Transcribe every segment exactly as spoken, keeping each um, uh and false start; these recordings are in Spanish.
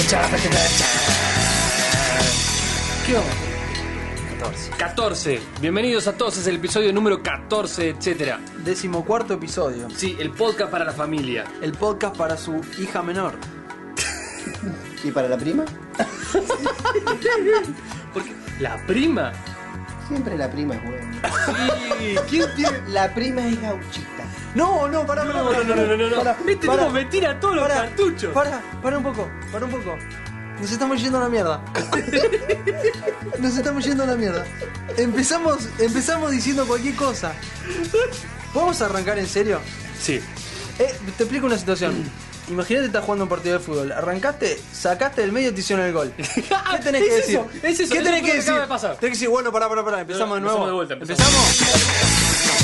¿Qué onda? catorce. catorce. Bienvenidos a todos, es el episodio número catorce, etcétera. Decimocuarto episodio. Sí, el podcast para la familia. El podcast para su hija menor. ¿Y para la prima? Porque la prima. Siempre la prima es buena. Sí, ¿quién tiene? La prima es gauchita. No, no, pará, pará, No, no, no, no, no, no. Pará, Viste pará, cómo me tira todos los pará, cartuchos. Pará, pará un poco, pará un poco. Nos estamos yendo a la mierda. Nos estamos yendo a la mierda. Empezamos, empezamos diciendo cualquier cosa. ¿Podemos arrancar en serio? Sí. Eh, te explico una situación. Imagínate estás jugando un partido de fútbol. Arrancaste, sacaste del medio y te hicieron el gol. ¿Qué tenés Es que decir? eso, es eso, ¿Qué eso tenés fue que lo que acaba decir? de pasar. Tenés que decir, bueno, pará, pará, pará. Empezamos de nuevo. Empezamos de vuelta, empezamos. ¿Empezamos?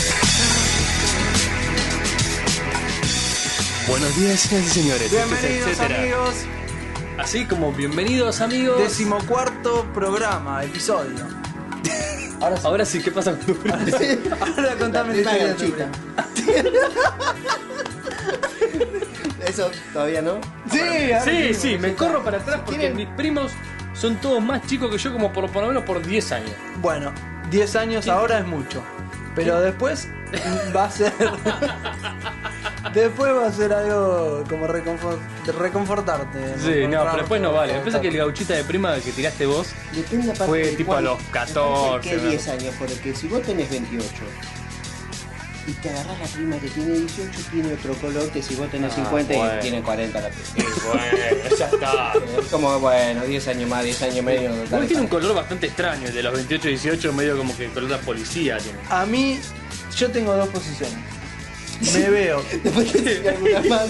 Buenos días, señores y señores. Bienvenidos, etcétera. amigos. Así como bienvenidos, amigos. Decimocuarto programa, episodio. Ahora sí. Ahora sí, ¿qué pasa con tu prima? Ahora contame La la prima historia de tu gauchita. prima. Eso todavía no. Sí, ahora Sí, sí, sí, me corro para atrás porque ¿Tienen? mis primos son todos más chicos que yo, como por, por lo menos por diez años. Bueno, diez años ahora es mucho. Pero después va a ser. Después va a ser algo como reconfort, reconfortarte. Sí, no, pero después no vale. Me parece que el el gauchita de prima que tiraste vos. Depende aparte Fue de tipo cuál- a los catorce, ¿Qué ¿no? diez años? Porque si vos tenés veintiocho y te agarrás la prima que tiene dieciocho, tiene otro color que si vos tenés Ah, cincuenta bueno. y tiene cuarenta la prima. Y bueno, ya está. Es como, bueno, diez años más, diez años menos. Igual tiene un color bastante extraño, el de los veintiocho y dieciocho, medio como que color de policía tiene. A mí, yo tengo dos posiciones. Me veo. Después te decir alguna más.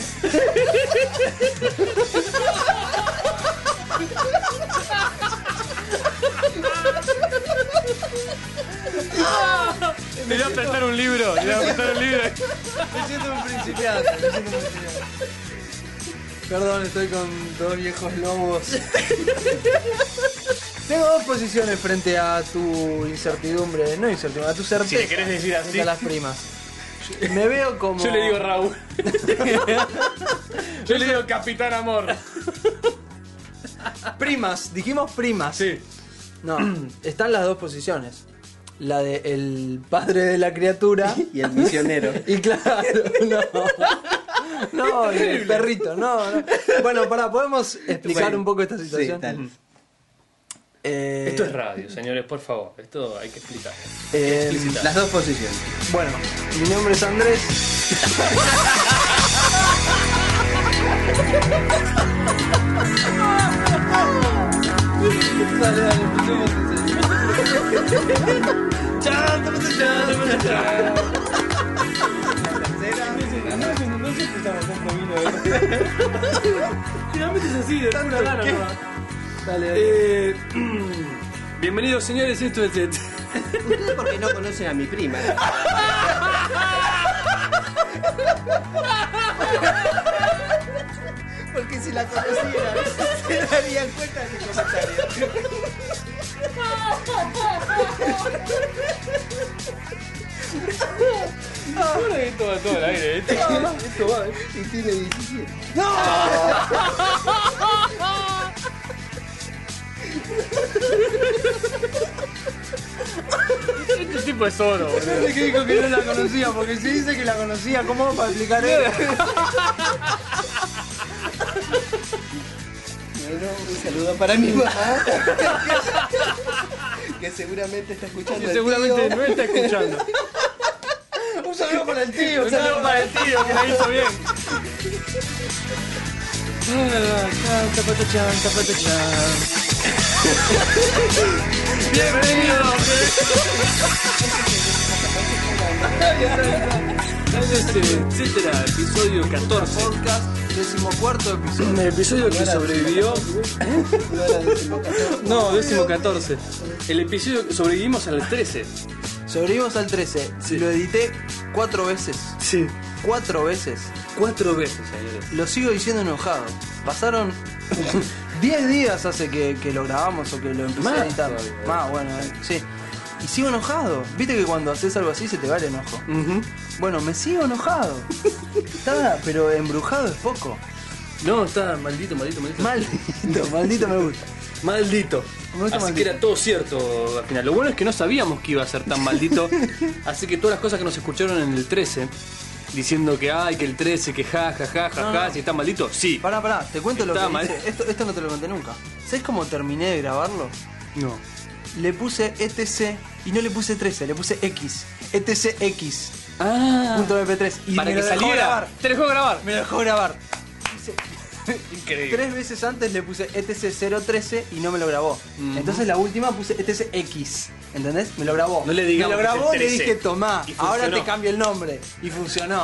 Le voy a prestar un libro, le voy a prestar un libro. Me siento un principiante, me siento un principiante. Perdón, estoy con dos viejos lobos. Tengo dos posiciones frente a tu incertidumbre, no incertidumbre, a tu certeza. Si le querés decir así. frente a las primas. Me veo como. Yo le digo Raúl. Yo le digo Capitán Amor. primas, dijimos primas. Sí. No, están las dos posiciones. La de el padre de la criatura Y el misionero. y claro, no. No, y el perrito, no, no. Bueno, pará, ¿podemos explicar Bueno, un poco esta Sí, situación? dale. Eh, Esto es radio, señores, por favor. Esto hay que explicar. eh, Explicitar. Las dos posiciones. Bueno, mi nombre es Andrés. Dale, dale, empecemos en serio. Chan, chan, chan, chan, chan. No sé si estamos con vino. Finalmente es así, de pura gana ¿Qué? nomás. Dale, dale. Eh, bienvenidos, señores, esto es... Ustedes porque no conocen a mi prima. Porque si la conocieran, se darían cuenta de mi comentario. Ahora esto va todo al aire, esto, esto va... Y tiene diecisiete. Este tipo es oro, boludo. Parece que dijo que no la conocía, porque si dice que la conocía, ¿cómo va para explicar eso? Bueno, un saludo para mi mamá. Que seguramente está escuchando. Y el seguramente tío. no está escuchando. Un saludo para el tío, Un saludo para el tío que la hizo bien. Bienvenidos. Etcétera, episodio catorce. Podcast, decimocuarto episodio. El episodio que sobrevivió. No era decimocatorce. No, décimo catorce. El episodio que sobrevivimos al trece. Sobrevivimos al trece. Sí. Lo edité cuatro veces. Sí. Cuatro veces. Cuatro veces, señores. Lo sigo diciendo enojado. Pasaron diez días hace que, que lo grabamos o que lo empecé Más a editar. todavía. Más, bueno, eh, sí. Y sigo enojado. Viste que cuando haces algo así se te va el enojo. Uh-huh. Bueno, me sigo enojado. Está, pero embrujado es poco. No, está maldito, maldito, maldito. Maldito, maldito me gusta. Maldito. Me gusta Así maldito. que era todo cierto al final. Lo bueno es que no sabíamos que iba a ser tan maldito. Así que todas las cosas que nos escucharon en el trece, diciendo que ay, que el trece, que ja, ja, ja, ja, No, ja, no. si está maldito, sí. Pará, pará, te cuento lo Está que mal. hice. Esto, esto no te lo conté nunca. ¿Sabes cómo terminé de grabarlo? No. Le puse E T C y no le puse trece, le puse X. E T C X. Ah. Punto M P tres. Y Para me que lo dejó saliera. grabar. Te dejó grabar. Me lo dejó grabar. Increíble. Tres veces antes le puse E T C cero trece y no me lo grabó. Ujú. Entonces la última puse E T C X. ¿Entendés? Me lo grabó. No le digamos Me lo que es grabó el y le trece. dije, tomá, Y ahora funcionó. te cambio el nombre. Y funcionó.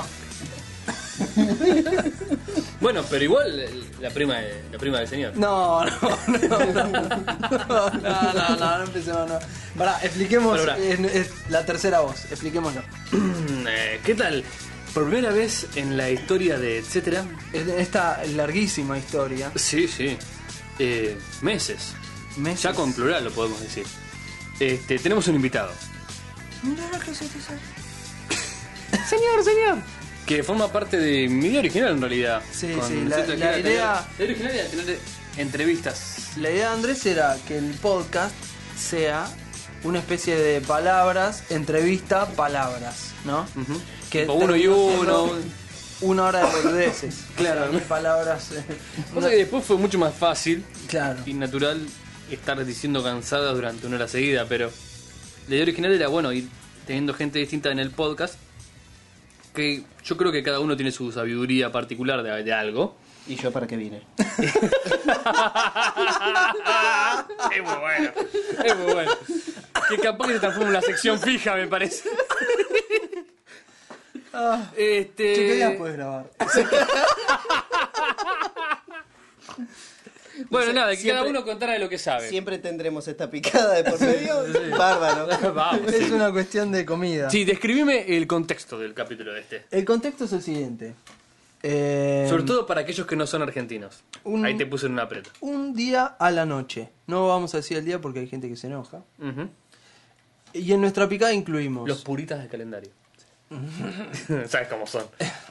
Bueno, pero igual la prima, de- la prima del señor. No, no, no, no, no, no, no, no, no empecemos, no. Pará, expliquemos Pero pará. es- es la tercera voz, expliquémoslo. Eh, ¿Qué tal? Por primera vez en la historia de etcétera. En esta larguísima historia, Sí, sí. Eh, meses. meses. Ya con plural lo podemos decir. Este, tenemos un invitado. Mirá lo que se te sale. Señor, señor. Que forma parte de mi idea original en realidad. Sí, Con sí, la- etcétera, la que era idea- tener- la idea original era tener entrevistas. La idea de Andrés era que el podcast sea una especie de palabras, entrevista, palabras, ¿no? Ujú. Que Tipo uno y terminó uno. siendo Una hora de boludeces. Claro. O sea, mil palabras. eh, Cosa una- que después fue mucho más fácil Claro. y natural estar diciendo cansada durante una hora seguida, pero la idea original era, bueno, ir teniendo gente distinta en el podcast, que yo creo que cada uno tiene su sabiduría particular de, de algo. ¿Y yo para qué vine? Es muy bueno, es muy bueno. Que capaz que se transforma en una sección fija, me parece. Ah, Este... che, ¿qué día puedes grabar? Bueno, nada, que Siempre- cada uno contara de lo que sabe. Siempre tendremos esta picada de por medio. Bárbaro. Vamos. Es una cuestión de comida. Sí, describime el contexto del capítulo de este. El contexto es el siguiente. Eh, Sobre todo para aquellos que no son argentinos. un- Ahí te puse en una aprieto. Un día a la noche. No vamos a decir el día porque hay gente que se enoja. Ujú. Y en nuestra picada incluimos Los puritas del calendario. ¿Sabes cómo son?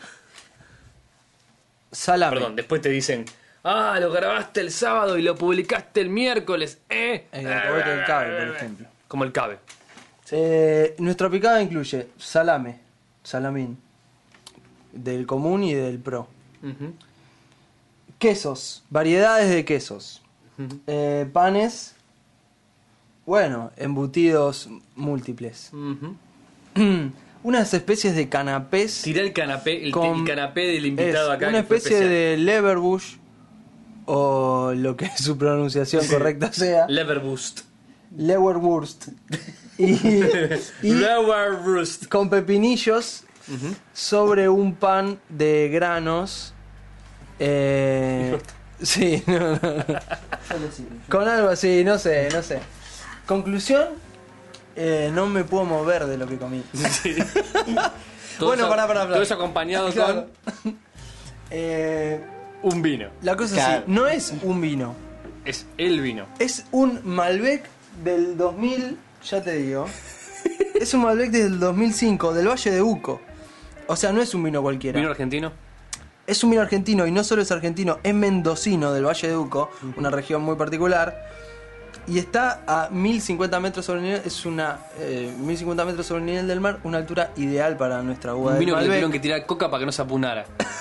salame. Perdón, después te dicen, ah, lo grabaste el sábado y lo publicaste el miércoles, ¿eh? El alcahuete del cabe, por ejemplo. Como el cabe. Eh, nuestra picada incluye salame, salamín, del común y del pro. Ujú. Quesos, variedades de quesos. Ujú. Eh, panes, bueno, embutidos múltiples. Ujú. Unas especies de canapés. Tirá el canapé, el, con- el canapé del invitado es acá. Una que fue especie especial. de leverbush, o lo que su pronunciación correcta sea, Leverboost. leverwurst. Y, y Leverboost. con pepinillos Ujú. sobre un pan de granos. Eh, sí, no, no, no. Con algo así, no sé, no sé. Conclusión, eh, no me puedo mover de lo que comí. Sí. Todo Bueno, eso- pará, pará, pará. Todo eso acompañado Claro. Eh, con un vino. la cosa es Claro. así, no es un vino, Es el vino. es un Malbec del dos mil, ya te digo. Es un Malbec del dos mil cinco, del Valle de Uco. O sea, no es un vino cualquiera. ¿Vino argentino? Es un vino argentino y no solo es argentino, es mendocino del Valle de Uco, una región muy particular. Y está a mil cincuenta metros sobre el nivel, es una eh, mil cincuenta metros sobre el nivel del mar, una altura ideal para nuestra uva Un de vino que le Malbec. tuvieron que tirar coca para que no se apunara.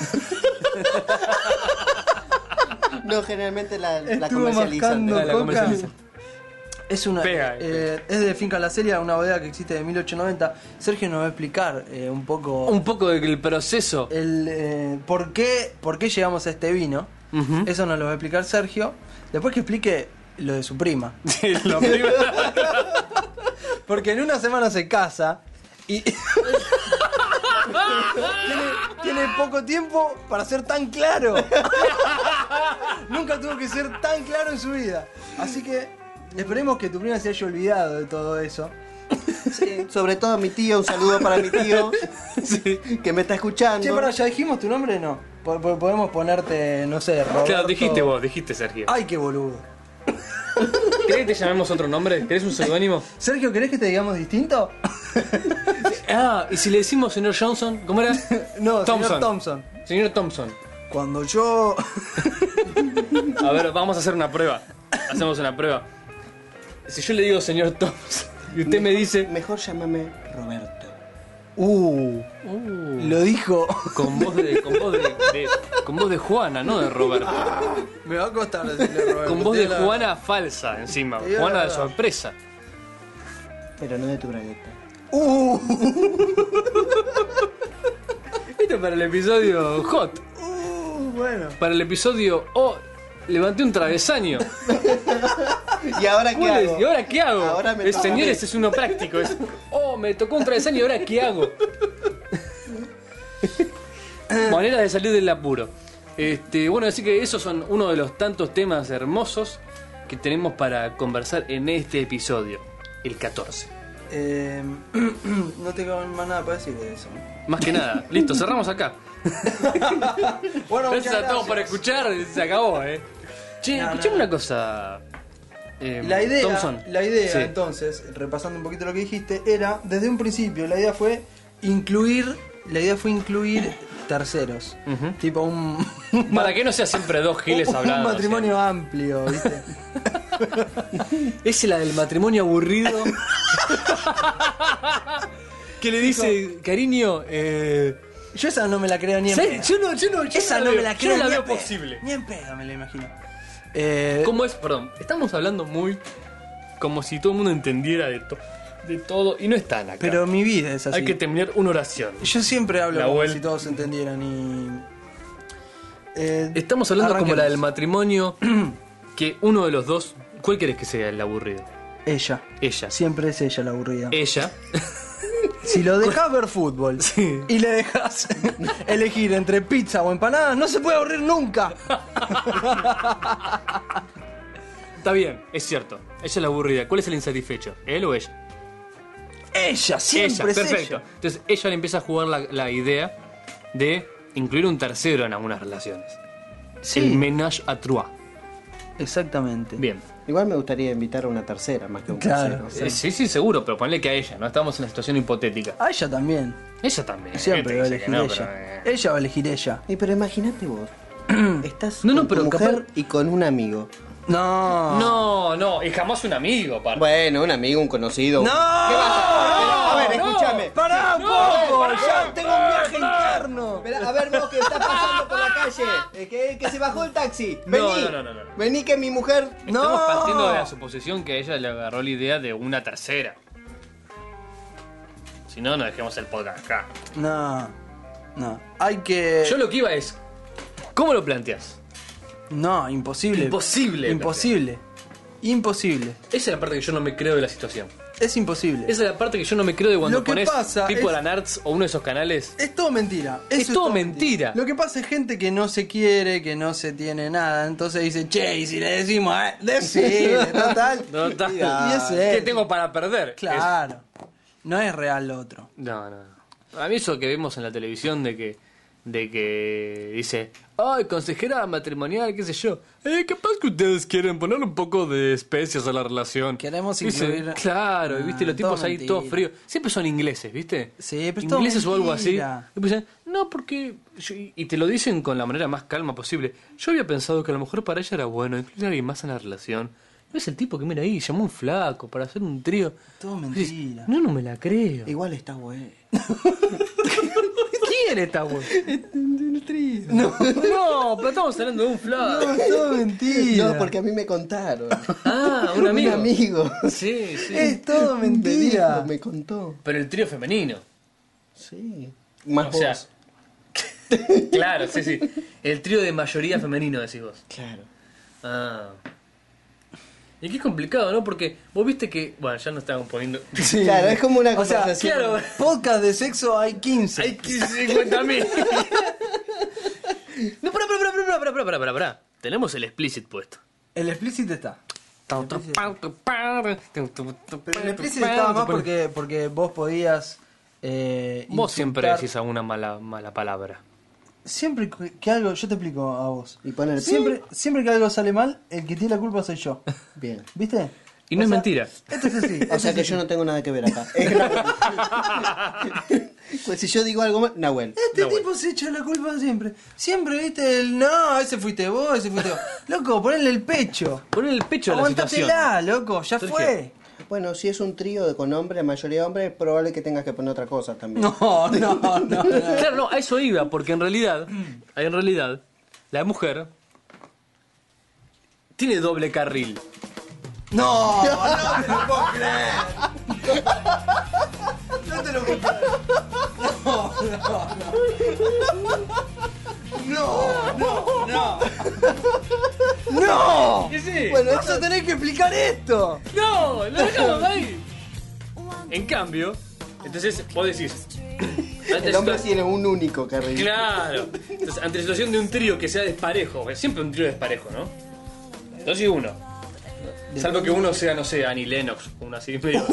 No, generalmente la, la Estuvo comercializan. mascando La- la coca. comercializan. Es una Pega, eh, es de Finca La Celia, una bodega que existe de mil ochocientos noventa. Sergio nos va a explicar eh, un poco Un poco del proceso. el eh, por qué por qué llegamos a este vino. Ujú. Eso nos lo va a explicar Sergio. Después que explique lo de su prima. Sí, lo primero- Porque en una semana se casa y tiene, tiene poco tiempo para ser tan claro. Nunca tuvo que ser tan claro en su vida. Así que esperemos que tu prima se haya olvidado de todo eso. Sí, sobre todo a mi tío, un saludo para mi tío que me está escuchando. Che, pará, ¿ya dijimos tu nombre? No. Po- po- Podemos ponerte, no sé, Roberto. Claro, dijiste vos, dijiste Sergio. Ay, qué boludo. ¿Querés que te llamemos otro nombre? ¿Querés un seudónimo? Sergio, ¿querés que te digamos distinto? Ah, y si le decimos señor Johnson, ¿cómo era? No, Thompson. señor Thompson. Señor Thompson. Cuando yo... A ver, vamos a hacer una prueba. Hacemos una prueba. Si yo le digo señor Thompson y usted me dice... Mejor llámame Roberto. Uh, Uh, lo dijo. con voz de, con voz de, de- con voz de Juana, no de Roberto. Me va a costar decirle Roberto. Con voz de Te la- Juana falsa encima. Te digo Juana la de verdad. sorpresa. Pero no de tu bragueta. Uh, Esto para el episodio hot. uh, bueno. Para el episodio oh, levanté un travesaño. ¿Y ahora qué ¿Cuál es? hago? ¿Y ahora qué hago? Ahora me Eh, toca a señores, mí. es uno práctico. Es, oh, me tocó un travesaño y ahora qué hago. Maneras de salir del apuro. Este, bueno, así que esos son uno de los tantos temas hermosos que tenemos para conversar en este episodio, el catorce. Eh, no tengo más nada para decir de eso. Más que nada, listo, cerramos acá. Bueno, Gracias a todos por escuchar, se acabó, eh. Che, No, escuchame no. una cosa. eh, La idea, Thompson. la idea Sí. entonces, repasando un poquito lo que dijiste, era desde un principio, la idea fue incluir, la idea fue incluir terceros, Ujú. tipo un, Para que no sea siempre dos giles un hablando. matrimonio amplio, ¿viste? Es la del matrimonio aburrido. Que le dice, cariño, eh. Yo esa no me la creo ni en ¿sabes? pedo. Yo no, yo no, yo Esa no no la me veo, la yo creo no la ni veo en pedo. posible. Ni en pedo me la imagino. Eh, ¿Cómo es? Perdón, estamos hablando muy como si todo el mundo entendiera de, to- de todo y no están acá. pero mi vida es así. hay que terminar una oración. Yo siempre hablo La como vuelta. si todos entendieran y... eh, Estamos hablando como arranquemos. la del matrimonio que uno de los dos, ¿cuál querés que sea el aburrido? Ella. Ella. Siempre es ella la aburrida. Ella. Si lo dejas ver fútbol Sí. y le dejas elegir entre pizza o empanadas, no se puede aburrir nunca. Está bien, es cierto. Ella es la aburrida. ¿Cuál es el insatisfecho? ¿Él o ella? Ella, siempre ella, es perfecto. ella. Entonces ella le empieza a jugar la, la idea de incluir un tercero en algunas relaciones. Sí. El ménage à trois. Exactamente. Bien. Igual me gustaría invitar a una tercera más que a un Claro. tercero. Eh, Sí, sí, seguro, pero ponle que a ella, no estamos en una situación hipotética. A ella también. Ella también. Siempre ¿Qué va a te dice elegir que no? ella. Pero, eh, Ella va a elegir ella. Y pero imagínate vos. Estás No, no, con pero tu mujer capaz- y con un amigo. No. No, no, y jamás un amigo, par. Bueno, un amigo, un conocido. No. ¿Qué vas a Pero, a ver, no. escúchame. ¡Pará un No, poco! pará, ¡Ya tengo un viaje interno! Espera, a ver vos que estás pasando por la calle, eh, que, que se bajó el taxi. Vení, No, no, no, no, no. vení que mi mujer. Estamos No. partiendo de la suposición que a ella le agarró la idea de una tercera. Si no, no dejemos el podcast acá. No. No. Hay que... Yo lo que iba es, ¿cómo lo planteas? No, imposible. Imposible. Imposible. Imposible. Esa es la parte que yo no me creo de la situación. Es imposible. Esa es la parte que yo no me creo de cuando Lo que pones pasa tipo es- la Nards o uno de esos canales. Es todo mentira. Es Eso todo mentira. Lo que pasa es gente que no se quiere, que no se tiene nada. Entonces dice, che, y si le decimos, eh, decile, total. Total. Y es ¿Qué él. tengo para perder? Claro. No es real lo otro. Es- No, no, no. A mí eso que vemos en la televisión de que de que dice, ay, consejera matrimonial, qué sé yo. Eh, capaz que ustedes quieren ponerle un poco de especias a la relación. Queremos Dice, incluir- claro, y viste, Ah, los tipos todo ahí mentira. todos fríos. Siempre son ingleses, ¿viste? Sí, pero es todo ingleses o algo así. mentira. Y pues dicen, no, porque... yo- y te lo dicen con la manera más calma posible. Yo había pensado que a lo mejor para ella era bueno incluir a alguien más en la relación. No es el tipo que mira ahí, llamó un flaco para hacer un trío. Todo Y dices, mentira. no, no me la creo. Igual está bueno. ¿Quién está bueno? No, no, pero estamos hablando de un flaco. No, es todo mentira. No, porque a mí me contaron. Ah, un amigo. Un amigo. Sí, sí. Es todo Me mentira. dijo, me contó. Pero el trío femenino. Sí. Más O sea, vos. claro, sí, sí. El trío de mayoría femenino, decís vos. Claro. Ah. Y qué complicado, ¿no? Porque vos viste que... Bueno, ya nos estamos poniendo... Sí. Claro, es como una O sea, conversación. claro. Podcast de sexo hay quince. Hay cincuenta mil. No, pará, pará, pará, pará, pará, pará, pará, pará. Tenemos el explicit puesto. El explícito está. Pero el El explícito estaba más porque, porque vos podías. Eh, Vos siempre insultar- decís alguna mala, mala palabra. Siempre que que algo. Yo te explico a vos. Y poner Siempre, siempre que algo sale mal, el que tiene la culpa soy yo. Bien. ¿Viste? Y no es mentira. Esto es así. O sea que yo no tengo nada que ver acá. Es grave. Pues si yo digo algo mal, Nahuel. Este No, tipo bueno. se echa la culpa siempre. Siempre, viste, el no, ese fuiste vos, ese fuiste vos. Loco, ponle el pecho. Poner el pecho a la situación. Aguantatela, loco, ya Sergio. fue. Bueno, si es un trío de- con hombres, la mayoría de hombres, es probable que tengas que poner otra cosa también. No, no, no, no. Claro, no, a eso iba, porque en realidad, en realidad, la mujer tiene doble carril. No, no te lo puedo creer. No te lo puedo creer. No, no, no. No, no. No. ¿Qué sí? Bueno, vas a tener que explicar esto. No, lo dejamos ahí. En cambio, entonces vos decís. ante El hombre situa- tiene un único carril. Claro. Entonces, ante la situación de un trío que sea desparejo, porque siempre un trío desparejo, ¿no? Dos y uno. Salvo que uno sea, no sé, Annie Lennox, uno así medio.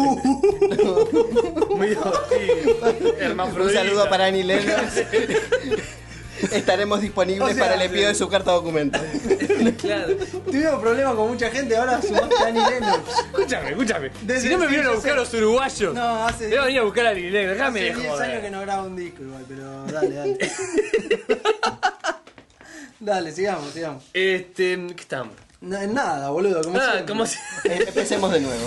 medio así. Un hermafrodita. saludo para Annie Lennox. Estaremos disponibles O sea, para el envío de su carta documento. Claro. Tuvimos problemas con mucha gente, ahora sumaste a Annie Lennox. Escúchame, escúchame. Desde si no me el vinieron a sí, buscar yo los uruguayos. No, hace Me van a venir a buscar a Annie Lennox, déjame Hace de diez joder. años que no grabo un disco igual, pero dale, dale. Dale, sigamos, sigamos. Este, ¿qué estamos? No, en nada, boludo, como Ah, siempre. como si. Eh, Empecemos de nuevo.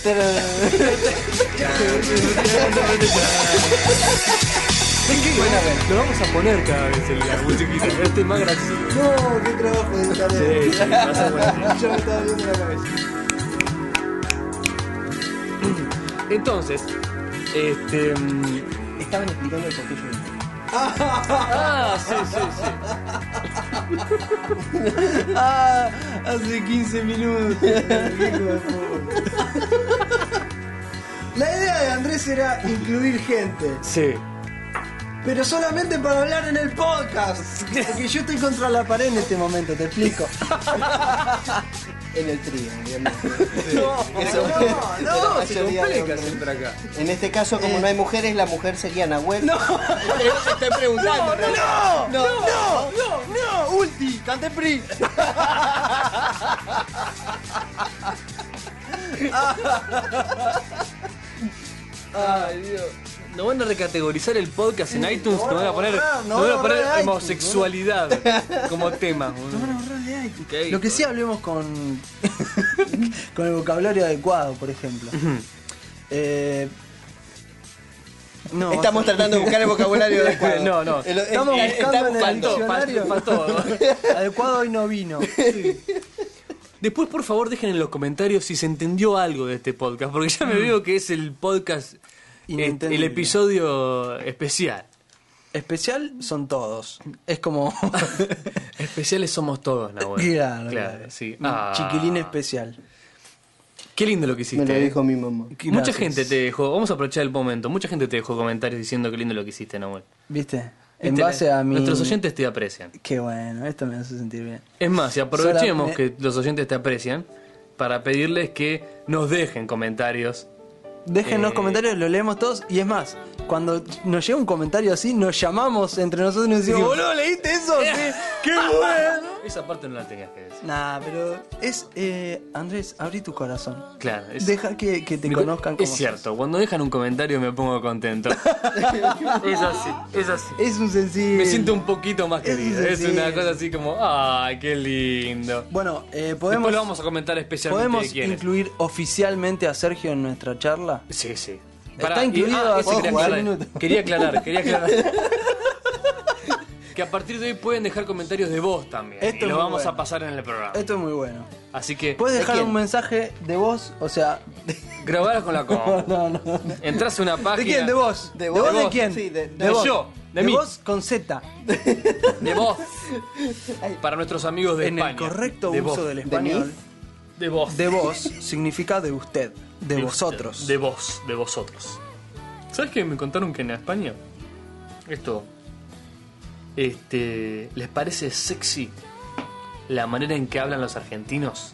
Bueno, a ver. Lo vamos a poner cada vez en la musiquita. Este es más gracioso. No, qué trabajo de tarea. Sí, sí, vas a poner. Yo me estaba viendo la cabeza. Entonces, este. mm, Estaban explicando el por qué yo vine. Ah, sí, sí, sí. Ah, hace quince minutos. Hijo de puta. La idea de Andrés era incluir gente, Sí. pero solamente para hablar en el podcast. Porque yo estoy contra la pared en este momento, te explico. En el trío, obviamente. No, Eso- no, no, la Se mayoría de complica hombres. siempre acá. En este caso, como Eh. no hay mujeres, la mujer sería Nahuel. No, te estoy preguntando. en realidad. no, no, no, no, no, Ulti, cante Pri. Ay, Dios. Nos van a recategorizar el podcast en iTunes, nos nos van a poner, borrar, nos van a poner borrar de iTunes, homosexualidad como tema. Nos van a borrar de iTunes. Ok. Lo que sí hablemos con con el vocabulario adecuado, por ejemplo. Eh, no, Estamos vas a- tratando de buscar el vocabulario adecuado. No, no. El- el- Estamos el- buscando en el faltó, diccionario. faltó, faltó. Adecuado hoy no vino. Después, por favor, dejen en los comentarios si se entendió algo de este podcast, porque ya me veo que es el podcast, eh, el Inentendible. episodio especial. Especial son todos. Es como Especiales somos todos, Nahuel. claro, claro. sí. Un Ah. chiquilín especial. Qué lindo lo que hiciste. Me lo eh. dijo mi mamá. Mucha Gracias. gente te dejó, vamos a aprovechar el momento, mucha gente te dejó comentarios diciendo qué lindo lo que hiciste, Nahuel. ¿Viste? En Viste, base a mi Nuestros oyentes te aprecian. Qué bueno, esto me hace sentir bien. Es más, y aprovechemos Solamente- que los oyentes te aprecian para pedirles que nos dejen comentarios. Déjennos Eh. comentarios, lo leemos todos. Y es más, cuando nos llega un comentario así, nos llamamos entre nosotros y nos decimos, Digo, boludo, ¿leíste eso? Sí, ¡qué bueno! Esa parte no la tenías que decir. Nah, pero es, eh, Andrés, abrí tu corazón. Claro, es, Deja que, que te me- conozcan como es cierto, cuando dejan un comentario me pongo contento. Es así, es así. sos. Es un sencillo. Me siento un poquito más Es querido. Es sencillo. una cosa así como, ay, qué lindo. Bueno, eh, Después podemos, lo vamos a comentar especialmente ¿podemos de quién es. incluir oficialmente a Sergio en nuestra charla? Sí, sí. Está incluido eso hace quería quince aclarar. minutos. Quería aclarar, quería aclarar. Que a partir de hoy pueden dejar comentarios de voz también. Esto y es lo muy vamos bueno. a pasar en el programa. Esto es muy bueno. Así que Puedes dejar quién? un mensaje de voz, o sea... de- grabar con la compu. No, no, no. Entras a una página. ¿De quién? ¿De vos? ¿De ¿De vos? vos ¿De de vos? quién? Sí, de- de vos. yo, de de mí. vos con Z. De voz. Para nuestros amigos de En España. el correcto de uso voz. del mí? español. De voz. De vos significa de usted, de vosotros. De vos, de vosotros. ¿Sabes qué me contaron que en España? Esto. Este. ¿Les parece sexy la manera en que hablan los argentinos?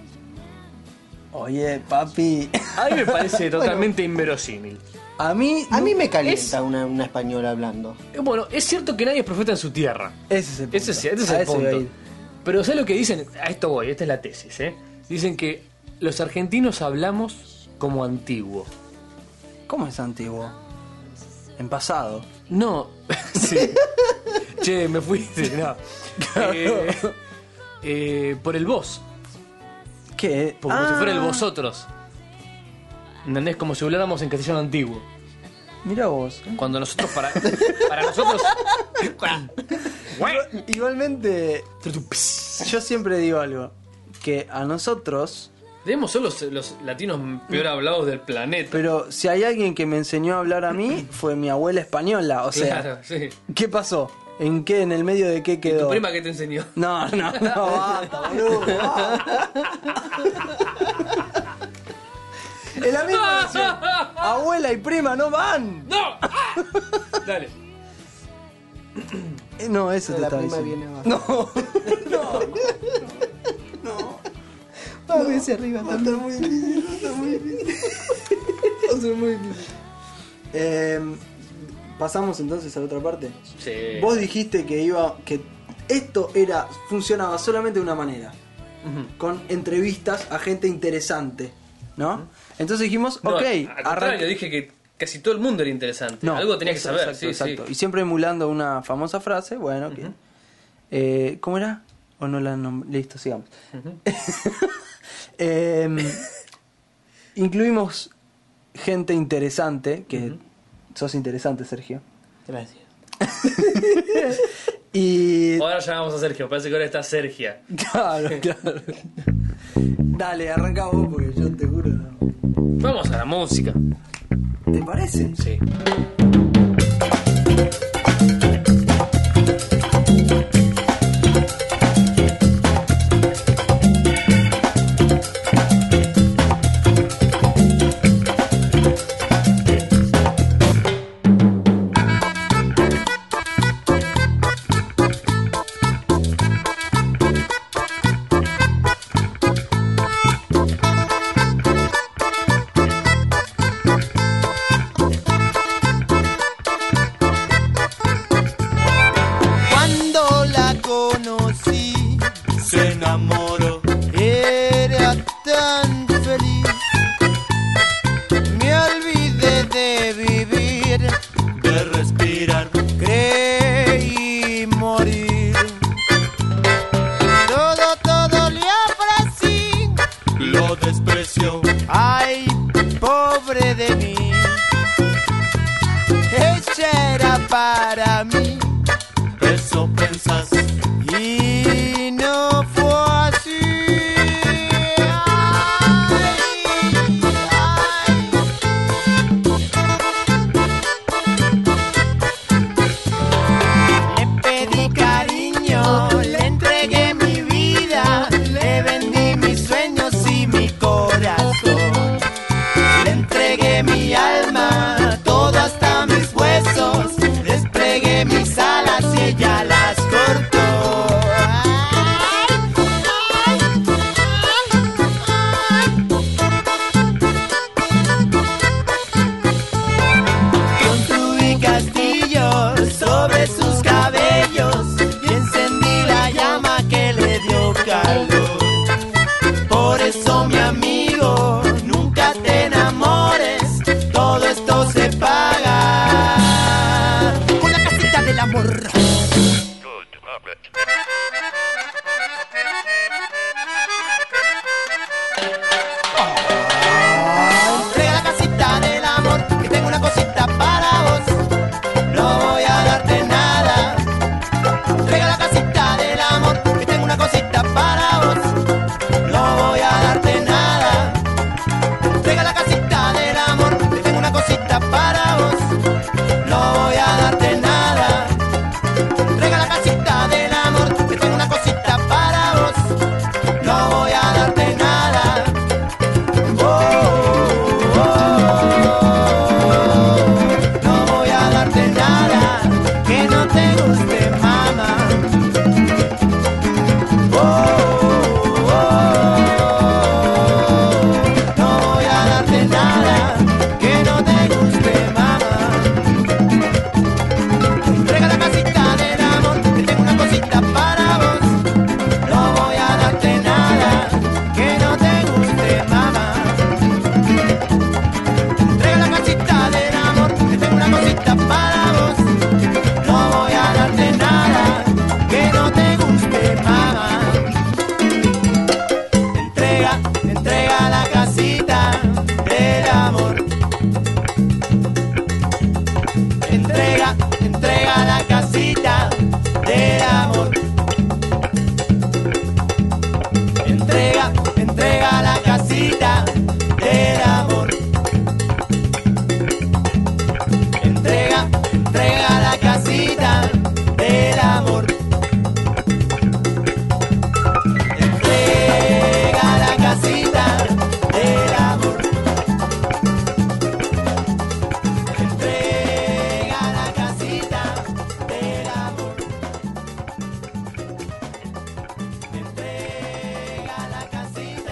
Oye, papi, A mí me parece totalmente inverosímil. a mí... A mí me Es- calienta una, una española hablando. Eh, Bueno, es cierto que nadie es profeta en su tierra. Ese es el punto. Ese es, ese es A el eso iba a punto. ir. Pero ¿sabes lo que dicen? A esto voy, esta es la tesis, ¿eh? Dicen que los argentinos hablamos como antiguo. ¿Cómo es antiguo? en pasado. No, sí. Che, me fuiste, no. Eh, eh, por el vos. ¿Qué? Como Ah, si fuera el vosotros. ¿Entendés? Como si habláramos en castellano antiguo. Mira vos. Cuando nosotros para. Para nosotros. Igual- Igualmente, yo siempre digo algo. Que a nosotros... Debemos ser los, los latinos peor hablados del planeta. Pero si hay alguien que me enseñó a hablar a mí, fue mi abuela española. O sea, Claro, sí. ¿qué pasó? ¿En qué? ¿En el medio de qué ¿Tu quedó? prima qué te enseñó? No, no, no, basta, boludo. basta. El amigo decía, abuela y prima no van. ¡No! ¡Ah! Dale. Eh, No, eso te La estaba prima diciendo. viene abajo. No, no, no. A veces arriba Va a estar muy difícil, va a estar muy difícil. Va a ser muy difícil. Eh, Pasamos entonces a la otra parte. Sí. Vos dijiste que iba, que esto era, funcionaba solamente de una manera, Ujú. con entrevistas a gente interesante, ¿no? Entonces dijimos, No, ok, al contrario, arranca- dije que casi todo el mundo era interesante. No, Algo tenía que eso, saber, exacto, sí, exacto. sí. Y siempre emulando una famosa frase, bueno, que, eh, ¿cómo era? ¿O no la nombré? Listo, sigamos. Eh, incluimos gente interesante, que sos interesante, Sergio. Gracias. Y... Ahora llamamos a Sergio, parece que ahora está Sergia. Claro, claro. Dale, arranca vos porque yo te juro. no. Vamos a la música. ¿Te parece? Sí. Cuando la conocí, Se enamoró, era tan feliz. Me olvidé de vivir, de respirar, creí morir. Todo, todo le ofrecí. lo despreció. Ay, pobre de mí. Ella era para mí. Eso pensás, Y no fue así. Ay, ay. Le pedí cariño, le entregué mi vida, le vendí mis sueños y mi corazón. Le entregué mi alma, todo hasta mis huesos, desplegué mis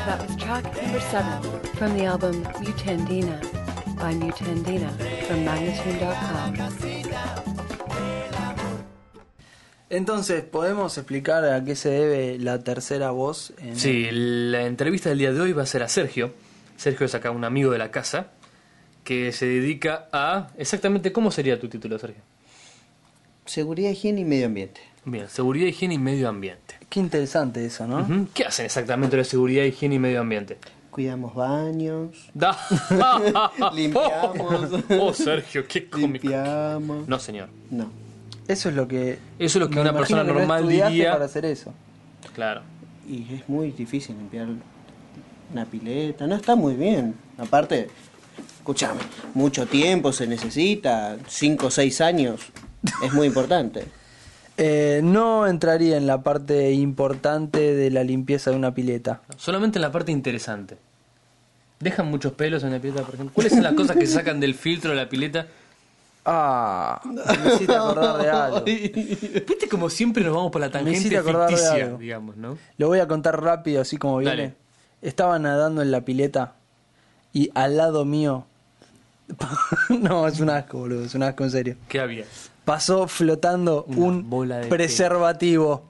That was track number seven from the album Mutandina by Mutandina from Magnatune dot com. Entonces, ¿podemos explicar a qué se debe la tercera voz? En Sí, la entrevista del día de hoy va a ser a Sergio. Sergio es acá un amigo de la casa que se dedica a... Exactamente, ¿cómo sería tu título, Sergio? Seguridad, higiene y medio ambiente. Bien, seguridad, higiene y medio ambiente. Qué interesante eso, ¿no? Ujú. ¿Qué hacen exactamente los de seguridad, higiene y medio ambiente? Cuidamos baños, Da. Limpiamos. Oh, Sergio, qué cómico. limpiamos. No, señor. No. Eso es lo que... Eso es lo que me una imagino persona que no normal estudiaste diría. para hacer eso. Claro. Y es muy difícil limpiar una pileta. No está muy bien. Aparte, escúchame, mucho tiempo se necesita. Cinco o seis años. Es muy importante. Eh, no entraría en la parte importante de la limpieza de una pileta. Solamente en la parte interesante. ¿Dejan muchos pelos en la pileta, por ejemplo? ¿Cuáles son las cosas que se sacan del filtro de la pileta? Ah, me hiciste acordar de algo. Viste como siempre nos vamos por la Me tangente hiciste acordar de ficticia, algo. digamos, ¿no? Lo voy a contar rápido, así como viene. Dale. Estaba nadando en la pileta y al lado mío... No, es un asco, boludo, es un asco en serio. ¿Qué había? Pasó flotando Una un bola de preservativo.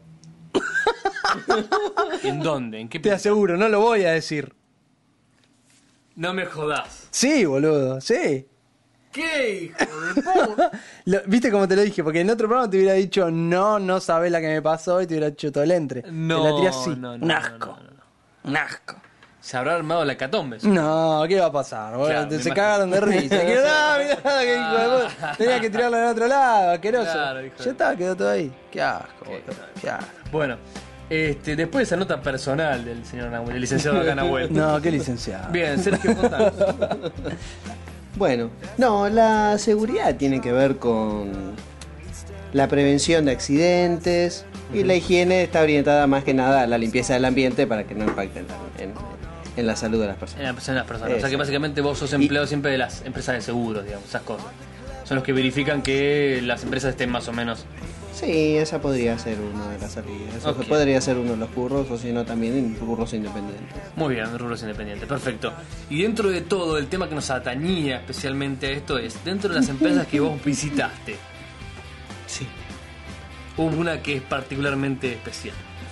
¿En dónde? ¿En qué Te pileta? aseguro, no lo voy a decir. No me jodas. Sí, boludo, sí. ¿Qué, hijo de puta? Lo- ¿Viste cómo te lo dije? Porque en otro programa te hubiera dicho, no, no sabes la que me pasó y te hubiera hecho todo el entre. No, te la tiré así. no, no, un no, asco. no, no, no. Un asco. Se habrá armado la catombe. No, ¿qué va a pasar? boludo? Claro, Te- me se imagino. cagaron de risa. Que, ah, mirá, qué hijo de puta. Tenía que tirarlo del otro lado, asqueroso. Claro, hijo de- Ya está, quedó todo ahí. Qué asco, boludo. Qué asco. Bueno, este, después de esa nota personal del señor Nahuel, del licenciado acá Nahuel. No, qué licenciado. Bien, Sergio, contanos. Bueno, no, la seguridad tiene que ver con la prevención de accidentes y la higiene está orientada más que nada a la limpieza del ambiente para que no impacte en la, en, en la salud de las En personas. la persona de las personas. O sea que Eso. básicamente vos sos empleado siempre de las empresas de seguros, digamos, esas cosas. Son los que verifican que las empresas estén más o menos. Sí, esa podría ser una de las salidas. Eso Ok. podría ser uno de los curros o si no también en curros independientes. Muy bien, rubros independientes, perfecto. Y dentro de todo, el tema que nos atañía especialmente a esto es, dentro de las empresas que vos visitaste, Sí. hubo una que es particularmente especial.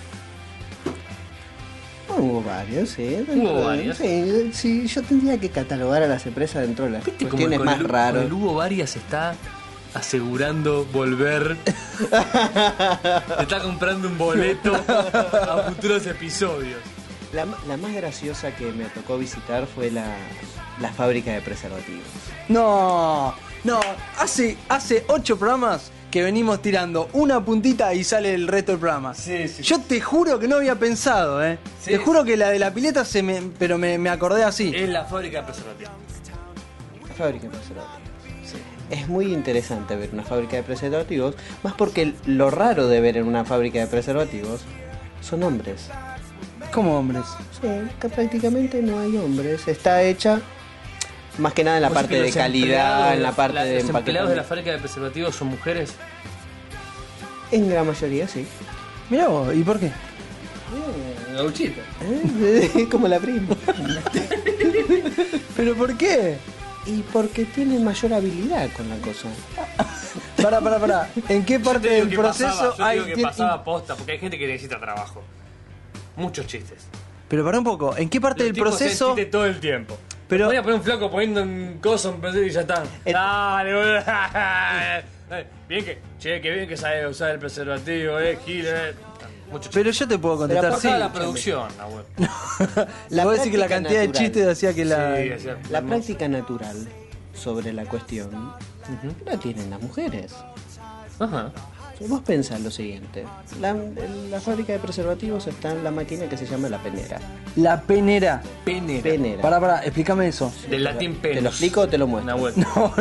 Hubo varios, sí. Hubo varios. Sí, sí, yo tendría que catalogar a las empresas dentro de las ¿Viste cómo cuestiones con más el, raras. con el Hugo Varias está asegurando volver? Se está comprando un boleto a futuros episodios. La, ma- la más graciosa que me tocó visitar fue la, la fábrica de preservativos. No, no, hace, hace ocho programas que venimos tirando una puntita y sale el resto del programa. Sí, sí. Yo te juro que no había pensado, eh. Sí, te juro sí. que la de la pileta se me, pero me, me acordé así. Es la fábrica de preservativos. La fábrica de preservativos. Es muy interesante ver una fábrica de preservativos, más porque lo raro de ver en una fábrica de preservativos son hombres. Como hombres. Sí, que prácticamente no hay hombres. Está hecha más que nada en la O sea parte que de los calidad, empleados en la parte la- de Los empleados de la empaquetamiento. fábrica de preservativos son mujeres. En gran mayoría, sí. Mirá vos, ¿y por qué? Gauchito. ¿Eh? Como la prima. ¿Pero por qué? Y porque tienen mayor habilidad con la cosa. Pará, pará, pará. ¿En qué parte del proceso pasaba, yo hay digo que tiene- pasaba posta, porque hay gente que necesita trabajo. Muchos chistes. Pero pará un poco, ¿en qué parte Los del tipos hacen proceso? chistes todo el tiempo. Pero- Voy a poner un flaco poniendo un coso un pedazo y ya están. El- Dale, boludo. Bien que, che, que bien que sabe usar el preservativo, eh, Gil, eh. Muchos chistes. Pero yo te puedo contestar, Pero sí. Pasaba la producción, Nahuel. Le voy a decir que la práctica cantidad de natural. chistes hacía que la... Sí, hacía- La práctica natural sobre la cuestión la tienen las mujeres. Ajá. Si vos pensás lo siguiente, la, en la fábrica de preservativos está en la máquina que se llama la penera. La penera. Penera. Penera. Pará, pará, explícame eso. Del latín ¿Te penis. lo explico o te lo muestro? Nahuel.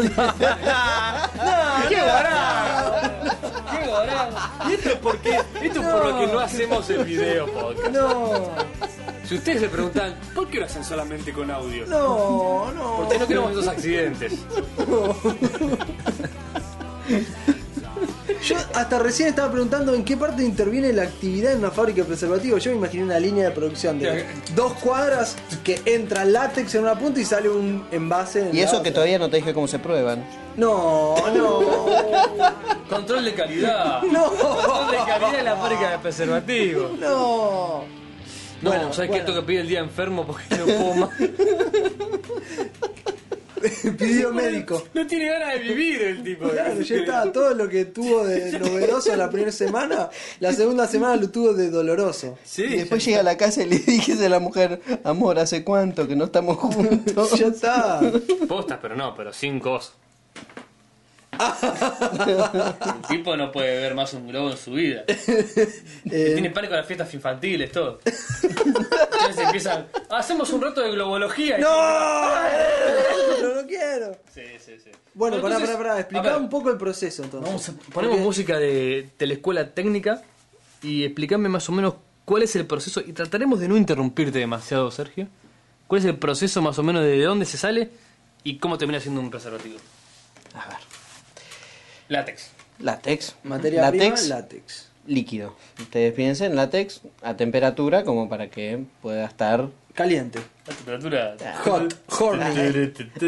¡Qué barato! ¡Qué barato! ¿Y esto es por qué? Esto es por lo que no hacemos el video podcast. No, Si ustedes se preguntan, ¿por qué lo hacen solamente con audio? no, no. Porque no queremos esos accidentes. Yo, hasta recién estaba preguntando en qué parte interviene la actividad en una fábrica de preservativos. Yo me imaginé una línea de producción de dos cuadras que entra látex en una punta y sale un envase en Y la eso otra. que todavía no te dije cómo se prueban. No, no. Control de calidad. No. Control de calidad en la fábrica de preservativos. No. No, Bueno, ¿sabes bueno. qué? Tengo que pedir el día enfermo porque no puedo más. Pidió médico. No tiene ganas de vivir el tipo. Claro, ya está. Todo lo que tuvo de novedoso la primera semana, la segunda semana lo tuvo de doloroso. Sí. Y después llega a la casa y le dije a la mujer, amor, ¿hace cuánto que no estamos juntos? Ya está. Postas, pero no, pero sin cosas. El tipo no puede ver más un globo en su vida. Eh, Tiene pánico a las fiestas infantiles, todo. Entonces empiezan, "Ah, hacemos un rato de globología. Y ¡No! Pero no quiero. Sí, sí, sí. Bueno, pará, Entonces, pará, pará. a Explica ver, un poco el proceso entonces. Vamos a- ponemos música de, de la escuela técnica y explícame más o menos cuál es el proceso. Y trataremos de no interrumpirte demasiado, Sergio. ¿Cuál es el proceso más o menos de dónde se sale y cómo termina siendo un preservativo? A ver, Látex. látex. Materia látex, prima, látex. líquido. Ustedes piensen, látex a temperatura como para que pueda estar... Caliente. La temperatura. Hot. Horny.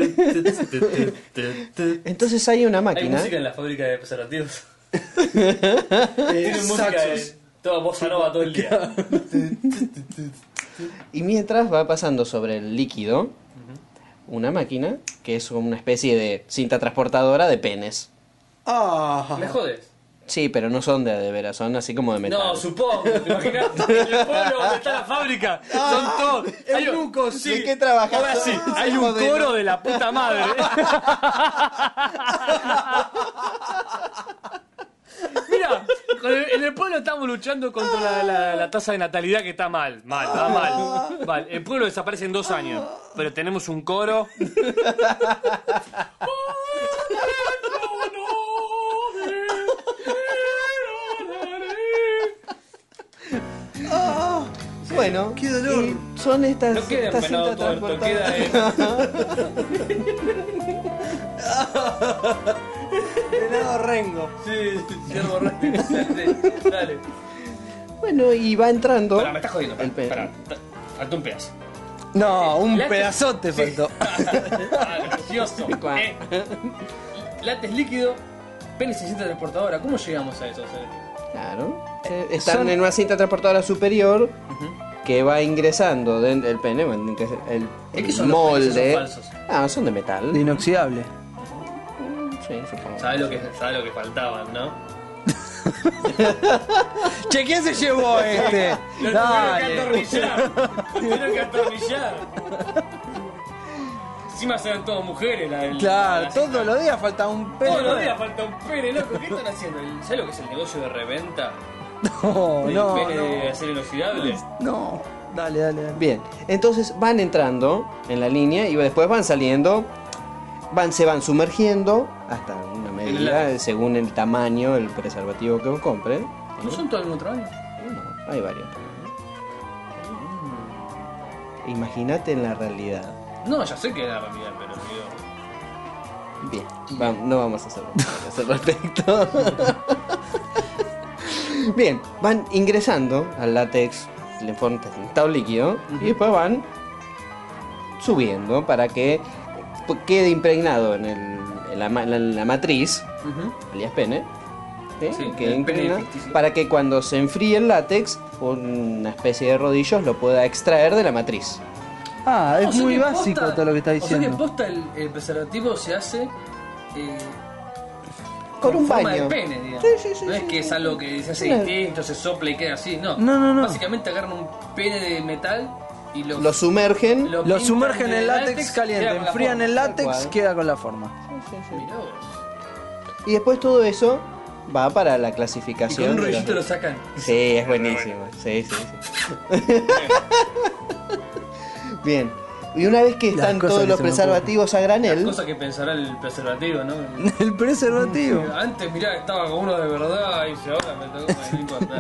Entonces hay una Hay máquina... música en la fábrica de preservativos. Eh, Tienen música de saxos. toda bossa nova todo el día. Y mientras va pasando sobre el líquido, una máquina que es una especie de cinta transportadora de penes. Ah. ¿Me jodes? Sí, pero no son de de veras, son así como de metal. No, supongo, ¿te imaginas? En el pueblo donde está la fábrica son todos eunucos. Sí, ¿De qué trabajas? ahora sí, hay un Modelo. coro de la puta madre. Mira, con el- en el pueblo estamos luchando contra la, la- la tasa de natalidad que está mal, mal, va mal. Mal. El pueblo desaparece en dos años, pero tenemos un coro. Bueno, Qué dolor. y son estas, No queda estas empanado cintas tuerto, transportadoras. queda en... Venado Rengo. Sí, ciervo rápido. Dale, dale. Bueno, y va entrando... Pará, me estás jodiendo. el Pará, pe- pará. Faltó un pedazo. No, un Látex- pedazote Sí. faltó. Ah, gracioso. Eh, látex líquido, pene y cinta transportadora. ¿Cómo llegamos a eso? O sea, Claro. Eh, Están son- en una cinta transportadora superior que va ingresando dentro del pene, bueno, que es el, ¿De qué el son los penes? molde. ¿Son falsos? Ah, son de metal. Inoxidable. Sí, supongo. ¿Sabes lo que, sabes lo que faltaban, no? Che, ¿quién se llevó este? Lo tuvieron que Dale. atornillar. Tuvieron que atornillar. Encima eran todas mujeres. La, el- Claro, la- todos los días falta un pelo. Todos los días falta un pene, loco. ¿Qué están haciendo? ¿Sabes lo que es el negocio de reventa? No, ¿Del no, pene de no. acero inoxidable? No. Dale, dale, dale. Bien, entonces van entrando en la línea y después van saliendo, van, se van sumergiendo hasta una medida, látex. según el tamaño, el preservativo que vos compren. ¿No son todos al mismo tamaño? No, hay varios. Imagínate en la realidad. No, ya sé que es la realidad, pero digo... Bien, va- no vamos a hacer nada al respecto. Bien, van ingresando al látex en forma de estado líquido y después van subiendo para que quede impregnado en, el, en, la, ma- en la matriz, alias pene, ¿sí? Sí, Quede el pene impregnado, ficticio. para que cuando se enfríe el látex, una especie de rodillos lo pueda extraer de la matriz. Ah, es O sea muy que básico posta- todo lo que está O sea que diciendo. posta el, el preservativo se hace eh, Con un forma baño. de pene, digamos. Sí, sí, sí, no es sí, que es sí. algo que se hace No. distinto, se sopla y queda así, no. No, no, no. Básicamente agarran un pene de metal y lo, Lo sumergen. lo Lo pintan sumergen de en látex caliente, queda con la enfrían forma. el látex, cual. queda con la forma. Mirá vos. Y después todo eso va para la Y clasificación. con un de los- rollito lo sacan. Sí, es buenísimo. Sí, sí, sí. Bien. Y una vez que Las están cosas todos que los se me preservativos a Las granel, cosas que pensará el preservativo, ¿no? El preservativo. Antes, mirá, estaba con uno de verdad y dice, ahora me tocó con el importa.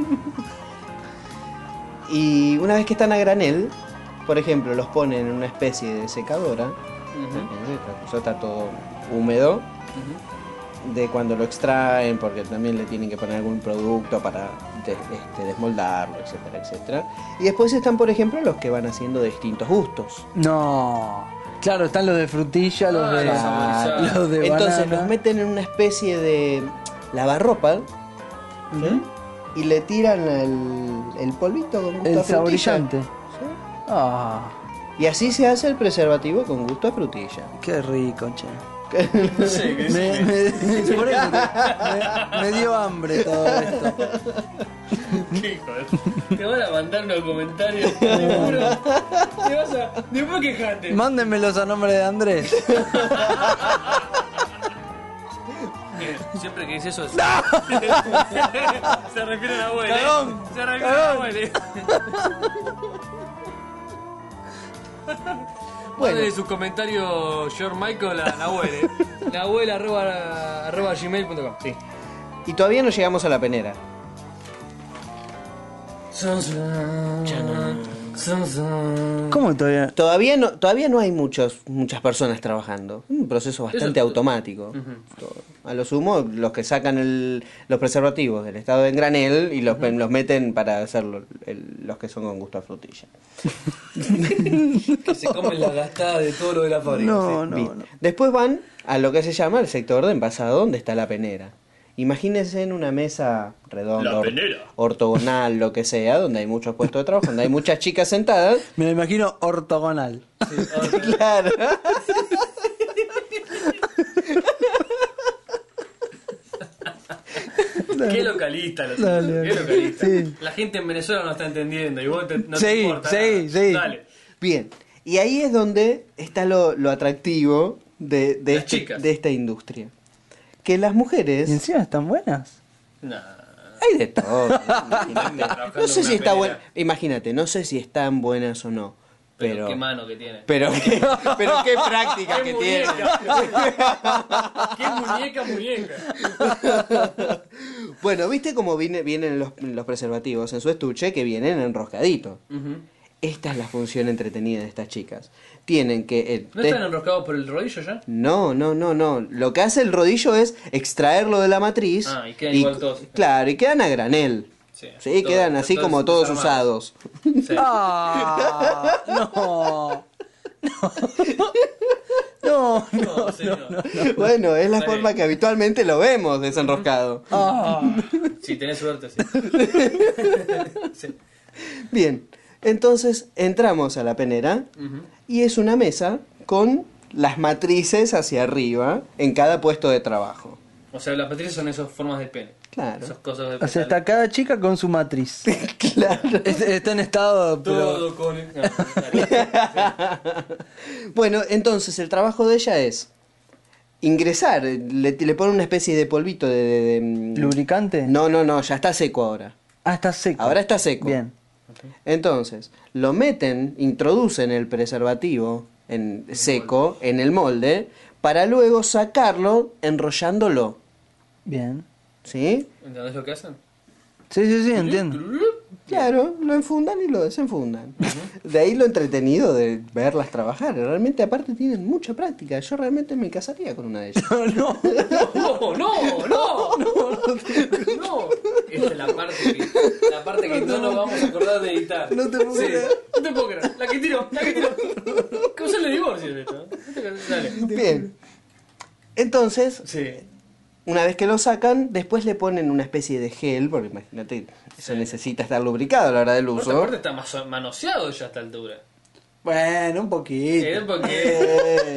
y una vez que están a granel, por ejemplo, los ponen en una especie de secadora, fíjense, está- eso está todo húmedo, de cuando lo extraen, porque también le tienen que poner algún producto para de- este, desmoldarlo, etcétera, etcétera. Y después están, por ejemplo, los que van haciendo de distintos gustos. No. Claro, están los de frutilla, los Ah, de. los saborizados. Los de Entonces banana. los meten en una especie de lavarropa, ¿sí? Ujú. Y le tiran el, el polvito con gusto El a frutilla. saborizante. ¿Sí? Ah, Y así se hace el preservativo con gusto a frutilla. qué rico, che. No sé, ¿qué Me, decís? me- por eso te- me- me dio hambre todo esto. ¿Qué hijo de- Te van a mandar unos comentarios. Te juro. Te vas a. Después quejate. Mándenmelos a nombre de Andrés. Siempre que dice eso es. Se refiere a la abuela. Cagón, Se refiere a la abuela. Bueno. Mándenle sus comentarios, George Michael, a la abuela. eh. La abuela arroba, arroba gmail punto com. Sí. Y todavía no llegamos a la penera. ¿Cómo todavía? Todavía no, todavía no hay muchos, muchas personas trabajando. Es un proceso bastante Eso- automático. Todo. A lo sumo, los que sacan el- los preservativos del estado en granel y los, los meten para hacer lo- el- los que son con gusto a frutilla. Que se comen la gastada de todo lo de la fábrica. No, sí. no, Bien. no. Después van a lo que se llama el sector de envasado, donde está la penera. Imagínense en una mesa redonda, La or- penera. ortogonal, lo que sea, donde hay muchos puestos de trabajo, donde hay muchas chicas sentadas. Me lo imagino ortogonal. Claro. Qué localista, lo Dale, Qué dale. localista. Sí. La gente en Venezuela no está entendiendo y vos te, no Sí, te importa. sí, nada. sí. Dale. Bien. Y ahí es donde está lo, lo atractivo de, de, Las este- chicas. de esta industria. Que las ¿Y mujeres... encima están buenas? Nah. Hay de todo. Imagínate. Trabajando No sé en si una está penera. buena. Imagínate, no sé si están buenas o no. Pero, Pero, qué mano que tiene. pero, qué, pero qué práctica Qué que tiene. muñeca. Qué muñeca, muñeca. Bueno, ¿viste cómo viene- vienen los, los preservativos en su estuche que vienen enroscaditos? Ujú. Esta es la función entretenida de estas chicas. Tienen que... eh, ¿No te- están enroscados por el rodillo ya? No, no, no, no. Lo que hace el rodillo es extraerlo de la matriz. Ah, y quedan igual todos. Claro, y quedan a granel. Sí. Sí, Todo- quedan así todos como todos desarmados. usados. Sí. ¡Ah! No. No, no, No, sí, no. Bueno, es la Está forma bien. que habitualmente lo vemos desenroscado. Ah. Si tenés suerte, sí. Sí. Bien, entonces entramos a la penera Ujú. y es una mesa con las matrices hacia arriba en cada puesto de trabajo. O sea, las matrices son esas formas de pene. Claro. Esas cosas de O sea, está cada chica con su matriz. Claro. Es- Está en estado, pero... todo con. No, dale. Bueno, entonces el trabajo de ella es ingresar, le, le pone una especie de polvito de... de- de- ¿Lubricante? No, no, no, ya está seco ahora. Ah, está seco. Ahora está seco. Bien. Entonces, lo meten, introducen el preservativo en seco en el molde para luego sacarlo enrollándolo. Bien. ¿Sí? ¿Entendés lo que hacen? Sí, sí, sí, entiendo. Claro, lo enfundan y lo desenfundan. De ahí lo entretenido de verlas trabajar. Realmente, aparte, tienen mucha práctica. Yo realmente me casaría con una de ellas. No, no. No, no, no, no, no. Esta es la parte que, la parte que no nos vamos a acordar de editar. No te puedo Sí, creer. no te puedo creer. La que tiro, la que tiro. ¿Cómo se le divorcio de esto? Dale. Bien. Entonces, Sí. una vez que lo sacan, después le ponen una especie de gel, porque imagínate, eso Sí. necesita estar lubricado a la hora del Aparte, uso. aparte está más manoseado ya a esta altura. Bueno, un poquito. Eh, porque... Eh,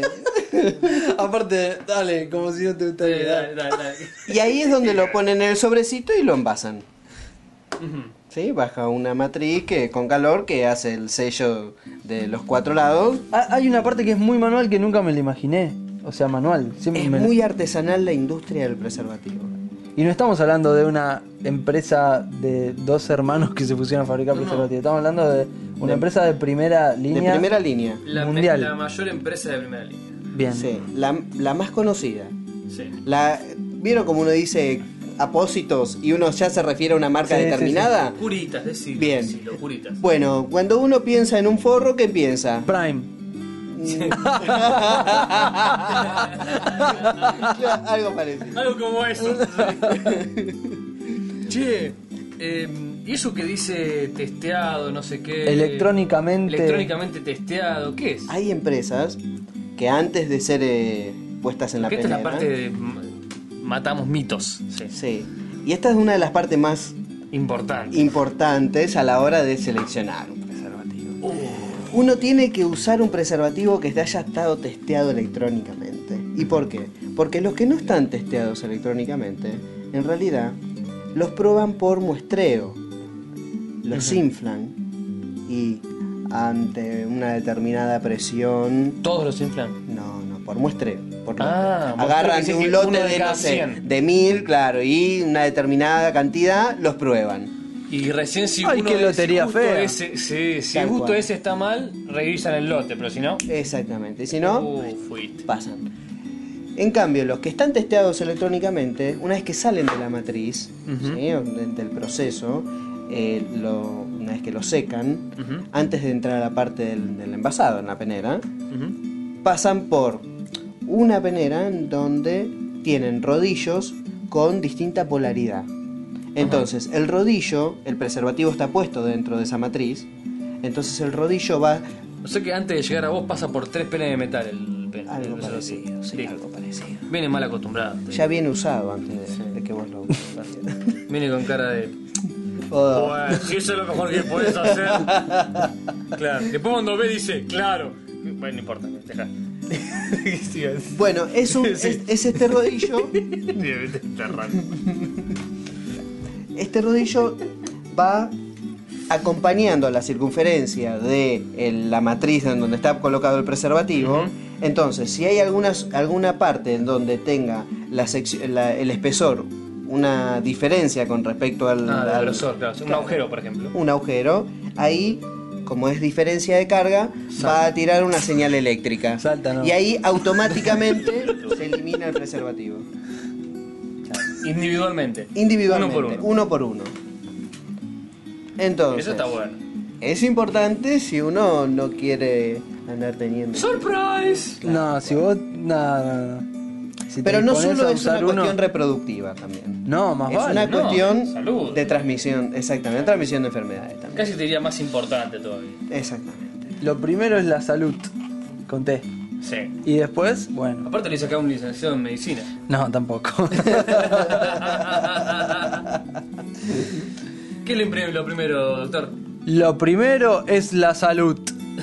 Aparte, dale, como si no te Eh, gustaría. dale, dale, dale. y ahí es donde lo ponen en el sobrecito y lo envasan. Ujú. ¿Sí? Baja una matriz que con calor que hace el sello de los cuatro lados. Ah, hay una parte que es muy manual que nunca me la imaginé. O sea, manual. Siempre Es me- muy artesanal la industria del preservativo. Y no estamos hablando de una empresa de dos hermanos que se pusieron a fabricar No, no. preservativos. Estamos hablando de una De- empresa de primera De línea. primera línea. La, me- Mundial. la mayor empresa de primera línea. Bien. Sí, la, la más conocida. Sí. La, ¿Vieron como uno dice apósitos y uno ya se refiere a una marca Sí, sí, determinada? Puritas, decilo. Bien. Decilo, puritas. Bueno, cuando uno piensa en un forro, ¿qué piensa? Prime. Claro, algo parecido. Algo como eso. Che, eh, ¿y eso que dice testeado, no sé qué? Electrónicamente. Electrónicamente testeado, ¿qué es? Hay empresas que antes de ser eh, puestas en la Porque esta penera... es la parte de m- matamos mitos. Sí. Sí. Y esta es una de las partes más Importante. importantes a la hora de seleccionar un preservativo. Uno tiene que usar un preservativo que haya estado testeado electrónicamente. ¿Y por qué? Porque los que no están testeados electrónicamente, en realidad, los prueban por muestreo. Los inflan y ante una determinada presión... ¿Todos los inflan? No, no, por muestreo. Por Ah, lote. Agarran muestreo, que un sí, lote uno de de, cada no sé, cien. de mil, claro, y una determinada cantidad los prueban. Y recién si Ay, uno qué de- lotería si justo fea. ese, sí, si Tal justo cual. ese está mal, revisan el lote, pero si no, Exactamente. Si no, uh, fuiste. pasan. En cambio, los que están testeados electrónicamente, una vez que salen de la matriz, Ujú. ¿sí? o de- del proceso, eh, lo- una vez que lo secan, Ujú. antes de entrar a la parte del, del envasado, en la penera, Ujú. pasan por una penera en donde tienen rodillos con distinta polaridad. Entonces, el rodillo, el preservativo está puesto dentro de esa matriz, entonces el rodillo va... O sea que antes de llegar a vos pasa por tres penes de metal el pen. Algo el- parecido, sí, Listo. algo parecido. Viene mal acostumbrado. Ya viene usado antes de, Sí. de que vos lo uses. Viene con cara de. Oh. Bueno, si eso es lo mejor que podés hacer. Claro. Después cuando ve dice, claro. Bueno, no importa, deja. Bueno, es, un, Sí. es, es este rodillo. Está raro. Este rodillo va acompañando la circunferencia de el- la matriz en donde está colocado el preservativo. Ujú. Entonces, si hay algunas, alguna parte en donde tenga la secci- la- el espesor una diferencia con respecto al, Ah, de al- grosor, claro. Un agujero, por ejemplo. un agujero, ahí, como es diferencia de carga, va a tirar una señal eléctrica. Salta, ¿no? Y ahí automáticamente se elimina el preservativo. Individualmente. Individualmente, Uno por uno. uno por uno. Entonces, Eso está bueno. es importante si uno no quiere andar teniendo. ¡Surprise! No, si vos. No, no, no. Si te Pero no dispones solo a es una usar uno- cuestión reproductiva también. No, más Es vale. una no, cuestión salud. de transmisión, exactamente, de transmisión de enfermedades también. Casi te diría más importante todavía. Exactamente. Lo primero es la salud. Conté. Sí. Y después, bueno. Aparte le hice acá un licenciado en medicina. No, tampoco. ¿Qué es lo, imprim- lo primero, doctor? Lo primero es la salud.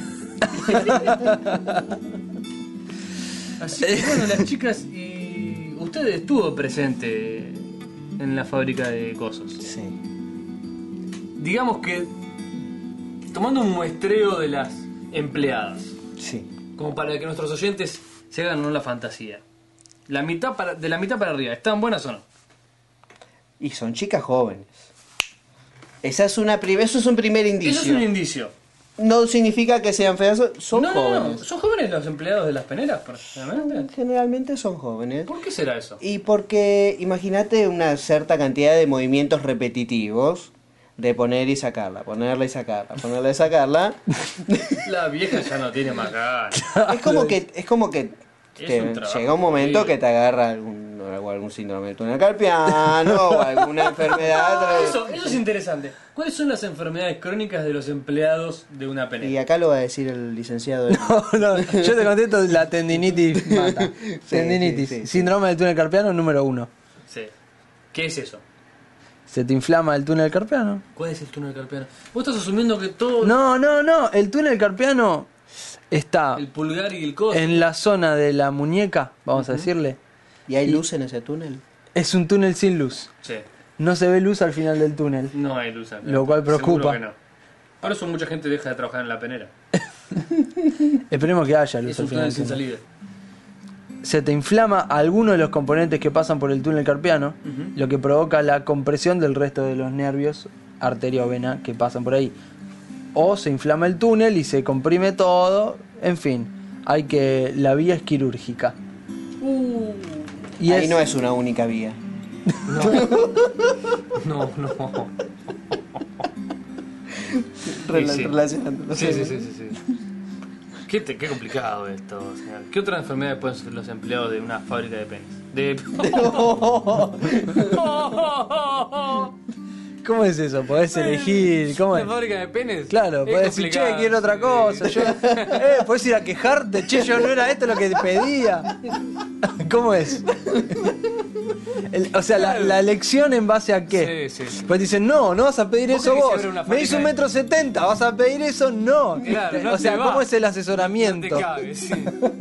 Así que bueno, las chicas y usted estuvo presente en la fábrica de cosos. Sí. Digamos que tomando un muestreo de las empleadas, Sí. como para que nuestros oyentes se hagan una fantasía. La mitad para, de la mitad para arriba, ¿están buenas o no? Y son chicas jóvenes. Esa es una prim- eso es un primer indicio. Eso es un indicio. No significa que sean feas, son no, no, no, jóvenes. ¿son jóvenes los empleados de las peneras, personalmente? Generalmente son jóvenes. ¿Por qué será eso? Y porque imagínate una cierta cantidad de movimientos repetitivos de poner y sacarla, ponerla y sacarla, ponerla y sacarla. La vieja ya no tiene más ganas. Es como que es como que Es te- un trabajo llega un momento horrible. que te agarra algún, o algún síndrome del túnel carpiano o alguna enfermedad. Eso, eso es interesante. ¿Cuáles son las enfermedades crónicas de los empleados de una Y penera? acá lo va a decir el licenciado. No, no, yo te contesto la tendinitis mata. Tendinitis. sí, sí, sí. Síndrome del túnel carpiano número uno. Sí. ¿Qué es eso? ¿Se te inflama el túnel carpiano? ¿Cuál es el túnel carpiano? Vos estás asumiendo que todo No, no, no. El túnel carpiano está el pulgar y el codo. en la zona de la muñeca, vamos a decirle. ¿Y hay luz en ese túnel? Es un túnel sin luz. Sí. No se ve luz al final del túnel. No hay luz acá. Lo cual preocupa. Seguro que no. Por eso mucha gente deja de trabajar en la penera. Esperemos que haya luz Es al un final túnel del sin túnel. salida. Se te inflama alguno de los componentes que pasan por el túnel carpiano, Ujú. lo que provoca la compresión del resto de los nervios, arteria o vena, que pasan por ahí. O se inflama el túnel y se comprime todo. En fin, hay que la vía es quirúrgica. Y Ahí es- no es una única vía. No, no. Rela- sí. Relacionándolo. Sí, sí, sí, sí, sí. Qué, te- qué complicado esto. O sea, ¿qué otras enfermedades pueden sufrir los empleados de una fábrica de penes? De... ¿Cómo es eso? ¿Podés elegir? ¿Cómo es? ¿Una fábrica de penes? Claro, Es podés decir, che, complicado, quiero otra sí. cosa. Yo, eh, podés ir a quejarte, che, yo no era esto lo que te pedía. ¿Cómo es? El- o sea, la, la elección en base a qué. Sí, sí, sí. Pues dicen, no, no vas a pedir ¿Vos eso querés vos. ver una Me fábrica hizo un de- metro setenta, ¿vas a pedir eso? No. Claro, no o sea, te va. ¿cómo es el No asesoramiento? te cagues, sí.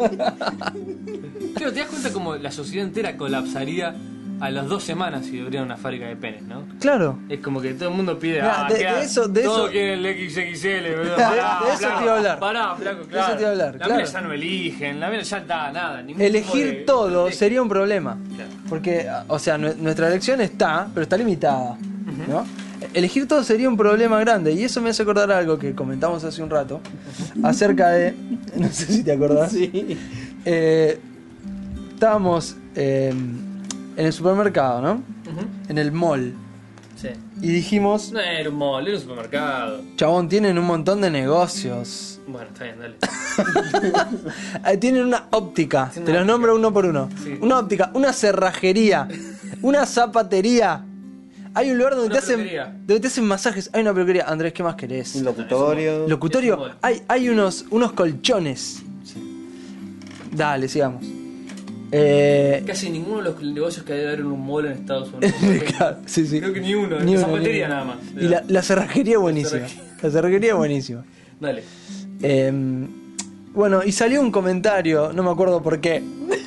Claro, te das cuenta como la sociedad entera colapsaría a las dos semanas si abriera una fábrica de penes, ¿no? Claro. Es como que todo el mundo pide. Mirá, ah, de- ¿qué de haces? eso- de Todo eso- quiere el equis equis ele, boludo. De- Pará, de eso flaco, te iba a hablar. Pará, flaco, De claro. eso te iba a hablar, La claro. mina ya no eligen, la mina ya está, nada. ningún tipo Elegir de- todo de- sería un problema. Claro. Porque, o sea, nue- nuestra elección está, pero está limitada. ¿No? Elegir todo sería un problema grande. Y eso me hace acordar algo que comentamos hace un rato. Acerca de. No sé si te acordás. Sí. Eh, estábamos eh, en el supermercado, ¿no? Ujú. En el mall. Sí. Y dijimos, No era un mall, era un supermercado. chabón, tienen un montón de negocios. Bueno, está bien, dale. Eh, Tienen una óptica. Sí, una Te los óptica. nombro uno por uno. Sí. Una óptica, una cerrajería, una zapatería. Hay un lugar donde Una te hacen peluquería. donde te hacen masajes. Hay una peluquería. Andrés, ¿qué más querés? Un locutorio. Locutorio. Es un mall. Hay, hay unos, unos colchones. Dale, sigamos. Eh, Casi ninguno de los negocios que debe haber en un mall en Estados Unidos. claro, sí, sí. Creo que ni uno, Ni la uno, zapatería ni uno. nada más. Y la, la cerrajería es buenísima. La cerrajería es buenísima. Dale. Eh, bueno, y salió un comentario, no me acuerdo por qué.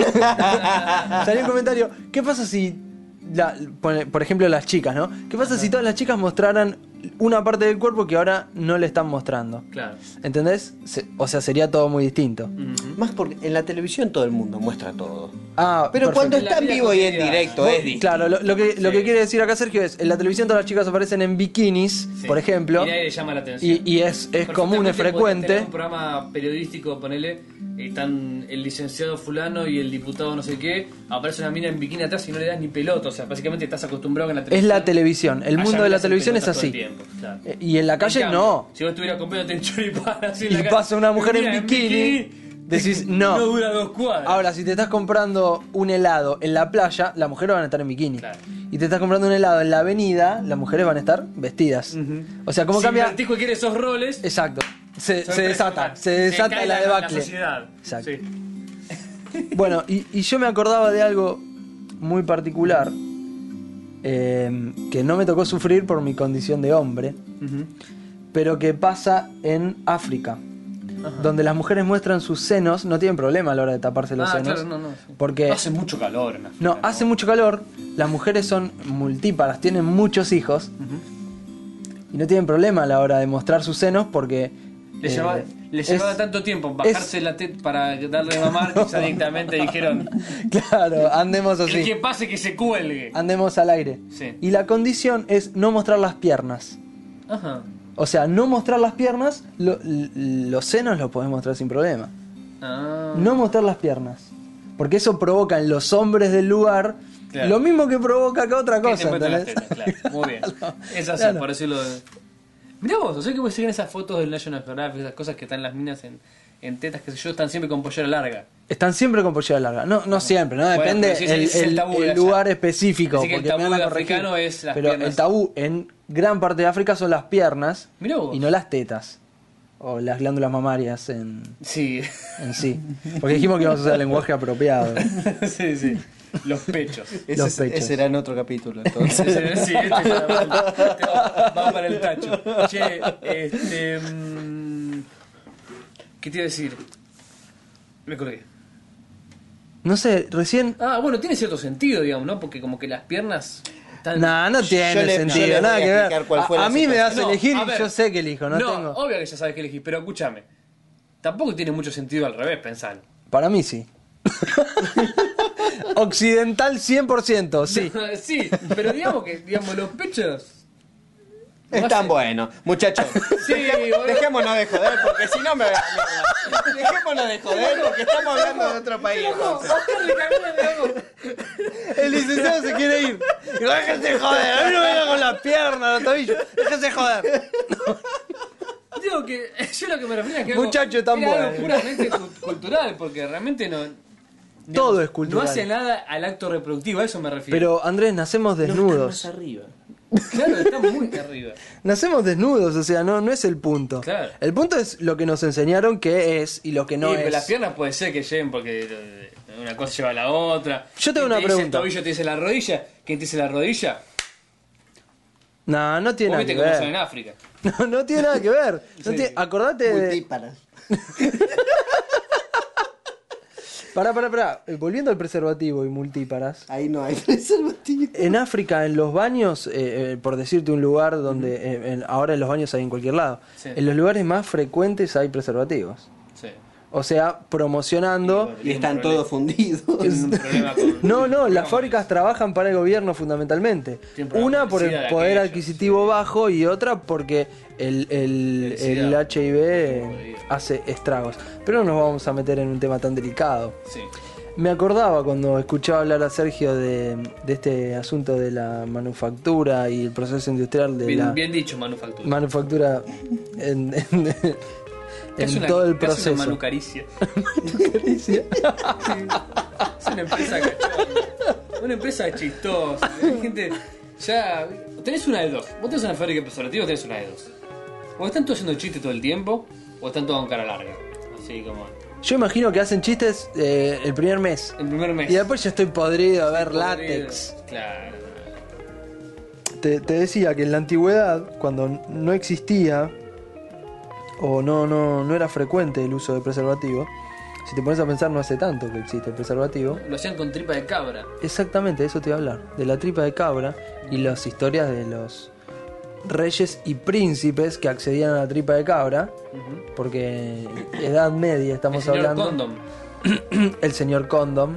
Salió un comentario, ¿qué pasa si, la- pone- por ejemplo, las chicas, ¿no? ¿Qué pasa si todas las chicas mostraran una parte del cuerpo que ahora no le están mostrando? Claro. ¿Entendés? Se- o sea, sería todo muy distinto. Ujú. Más porque en la televisión todo el mundo muestra todo. Ah, Pero perfecto. cuando En la está en vida vivo y en cotidiana. directo es distinto. Claro, lo, lo que, lo Sí. que quiere decir acá Sergio es, en la televisión todas las chicas aparecen en bikinis, Sí. por ejemplo, Y nadie le llama la atención. y, y es, es común, es Perfectamente podés tener frecuente. un programa periodístico, ponele, están el licenciado fulano y el diputado no sé qué, aparece una mina en bikini atrás y no le das ni pelota, o sea, básicamente estás acostumbrado que en la Es televisión... la televisión, el haya mundo de la minas en televisión es pelotas todo el así. tiempo, claro. Eh, Y en la calle En cambio, no. Si vos estuvieras comprándote en choripán así en Y la calle, pasa una mujer en mira, bikini, decís, no. No dura dos cuadras. Ahora, si te estás comprando un helado en la playa, las mujeres van a estar en bikini. Claro. Y te estás comprando un helado en la avenida, las mujeres van a estar vestidas. O sea, ¿cómo si cambia? Vertijo quiere esos roles, Exacto. Se, son se desata, impresionantes. se desata cae la debacle. La sociedad. Exacto. Sí. Bueno, y, y yo me acordaba de algo muy particular eh, que no me tocó sufrir por mi condición de hombre, pero que pasa en África, donde las mujeres muestran sus senos, no tienen problema a la hora de taparse los Ah, senos, claro, no, no. sí. porque Hace mucho calor en África, no hace mucho calor, las mujeres son multíparas, tienen muchos hijos y no tienen problema a la hora de mostrar sus senos porque Le, eh, llevaba, le es- llevaba tanto tiempo bajarse la teta para darle de mamar que ya directamente dijeron: claro, andemos el así. que pase que se cuelgue. Andemos al aire. Sí. Y la condición es no mostrar las piernas. Ajá. O sea, no mostrar las piernas, lo- l- los senos los podés mostrar sin problema. Ah. No mostrar las piernas. Porque eso provoca en los hombres del lugar Claro. lo mismo que provoca acá otra Que te cosa. muestran las ¿entendés? tetas, claro. Muy bien. Es así, Claro. por decirlo de... Mirá vos, o sea que vos siguen esas fotos del National Geographic, esas cosas que están las minas en, en tetas, que sé yo, están siempre con pollera larga. Están siempre con pollera larga. No, no siempre, ¿no? Bueno, Depende pero sí, sí, el, ese es el el- tabú el de allá. lugar específico. Así que el porque me tabú van a de corregir. africano es las Pero piernas. el tabú en gran parte de África son las piernas Mirá vos. y no las tetas. O las glándulas mamarias en, Sí. en sí. Porque dijimos que íbamos a usar el lenguaje apropiado. sí, sí. Los pechos. Ese, Los es- pechos. ese será en otro capítulo, entonces. Sí, este va, este va- va para el tacho. Che, este. mm, ¿Qué te iba a decir? Me colgué. No sé, recién. Ah, bueno, tiene cierto sentido, digamos, ¿no? Porque como que las piernas están. Nah, no tiene Yo le- yo sentido, le voy nada a que ver. explicar cuál fue A, la a mí me das a No, elegir a y ver. yo sé que elijo, no, No, tengo. obvio que ya sabes que elegís, pero escúchame. Tampoco tiene mucho sentido al revés, pensar. Para mí sí. Occidental cien por ciento, sí. sí, pero digamos que digamos los pechos. Están buenos. Muchachos, Sí, boludo. dejémonos de joder, porque si no me voy a la mierda. Dejémonos de joder, porque estamos hablando de otro país. entonces. Bajarle cagón, digamos. El licenciado se quiere ir. Digo, déjese joder, a mí no me venga con las piernas, los tobillos. Déjese joder. Digo lo que, yo lo que me refiero es que Muchacho algo, tan era bueno. algo puramente cu- cultural, porque realmente no... Todo digamos, es cultural. No hace nada al acto reproductivo, a eso me refiero. Pero Andrés, nacemos desnudos. arriba. Claro, está muy arriba. Nacemos desnudos, o sea, no, no es el punto. Claro. El punto es lo que nos enseñaron que es y lo que no Sí, es. pero las piernas puede ser que lleguen porque eh, una cosa lleva a la otra. Yo tengo ¿Quién una te dice pregunta. el tobillo te dice la rodilla? ¿Quién te dice la rodilla? No, no tiene Vos nada viste que cómo son en ver. África. No, no tiene nada que ver. No Sí. tiene- acordate de... Multíparas. Pará, pará, pará. Eh, Volviendo al preservativo y multíparas. Ahí no hay preservativo. En África, en los baños, eh, eh, por decirte un lugar donde... eh, en- ahora en los baños hay en cualquier lado. Sí. En los lugares más frecuentes hay preservativos. Sí. O sea, promocionando... Y están todos fundidos. Tienen un problema con... No, no, las fábricas trabajan para el gobierno fundamentalmente. Siempre la Una por el publicidad de poder aquellos, adquisitivo bajo y otra porque el, el, Publicidad. el H I V hace estragos. Pero no nos vamos a meter en un tema tan delicado. Sí. Me acordaba cuando escuchaba hablar a Sergio de, de este asunto de la manufactura y el proceso industrial de Bien, la bien dicho, manufactura. manufactura en, en- ¿Qué hace en una- todo el qué hace proceso. una manucaricia? Caricia. Es una empresa cachonda. Una empresa chistosa. Hay gente. Ya. Tenés una de dos. Vos tenés una fábrica de preservativos, tenés una de dos. O están todos haciendo chistes todo el tiempo, o están todos con cara larga. Así como. Yo imagino que hacen chistes eh, el primer mes. El primer mes. Y después ya estoy podrido a ver Podrido. látex. Claro. Te, te decía que en la antigüedad, cuando no existía o no, no, no era frecuente el uso de preservativo, si te pones a pensar no hace tanto que existe el preservativo. Lo hacían con tripa de cabra. Exactamente, de eso te iba a hablar. De la tripa de cabra y las historias de los reyes y príncipes que accedían a la tripa de cabra. Porque Edad Media estamos El señor hablando. Condom. El señor Condom.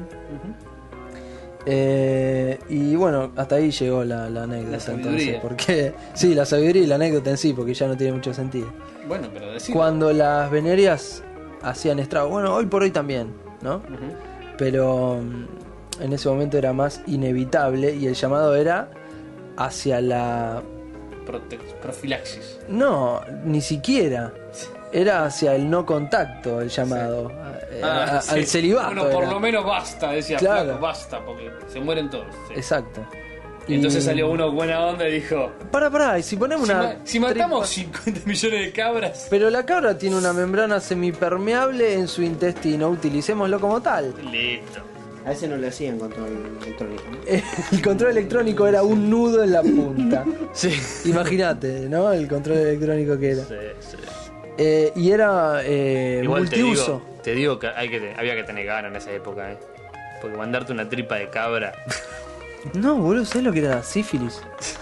Eh, y bueno, hasta ahí llegó la, la anécdota. La sabiduría. Entonces, porque sí, la sabiduría y la anécdota en sí, porque ya no tiene mucho sentido. Bueno, pero decir. Cuando las venerias hacían estragos, bueno, hoy por hoy también, ¿no? Pero mm, en ese momento era más inevitable y el llamado era hacia la... Prote- profilaxis. No, ni siquiera. Era hacia el no contacto el llamado. Eh, a- a- sí. Al celibato. Bueno, por era. lo menos basta, decía Claro. flaco, basta, porque se mueren todos. sí. Exacto. Y entonces Y- salió uno buena onda y dijo: Para, para, y si ponemos si, una. ma- si matamos tripa- cincuenta millones de cabras, Pero la cabra tiene una membrana semipermeable en su intestino, utilicémoslo como tal. listo. A ese no le hacían control electrónico. ¿no? El control electrónico era un nudo en la punta. Sí. Imagínate, ¿no? El control electrónico que era. Sí, sí. Eh, y era eh, Igual te multiuso. digo, te digo que, hay que te- había que tener ganas en esa época, ¿eh? Porque mandarte una tripa de cabra. No, boludo, ¿sabes lo que era sífilis?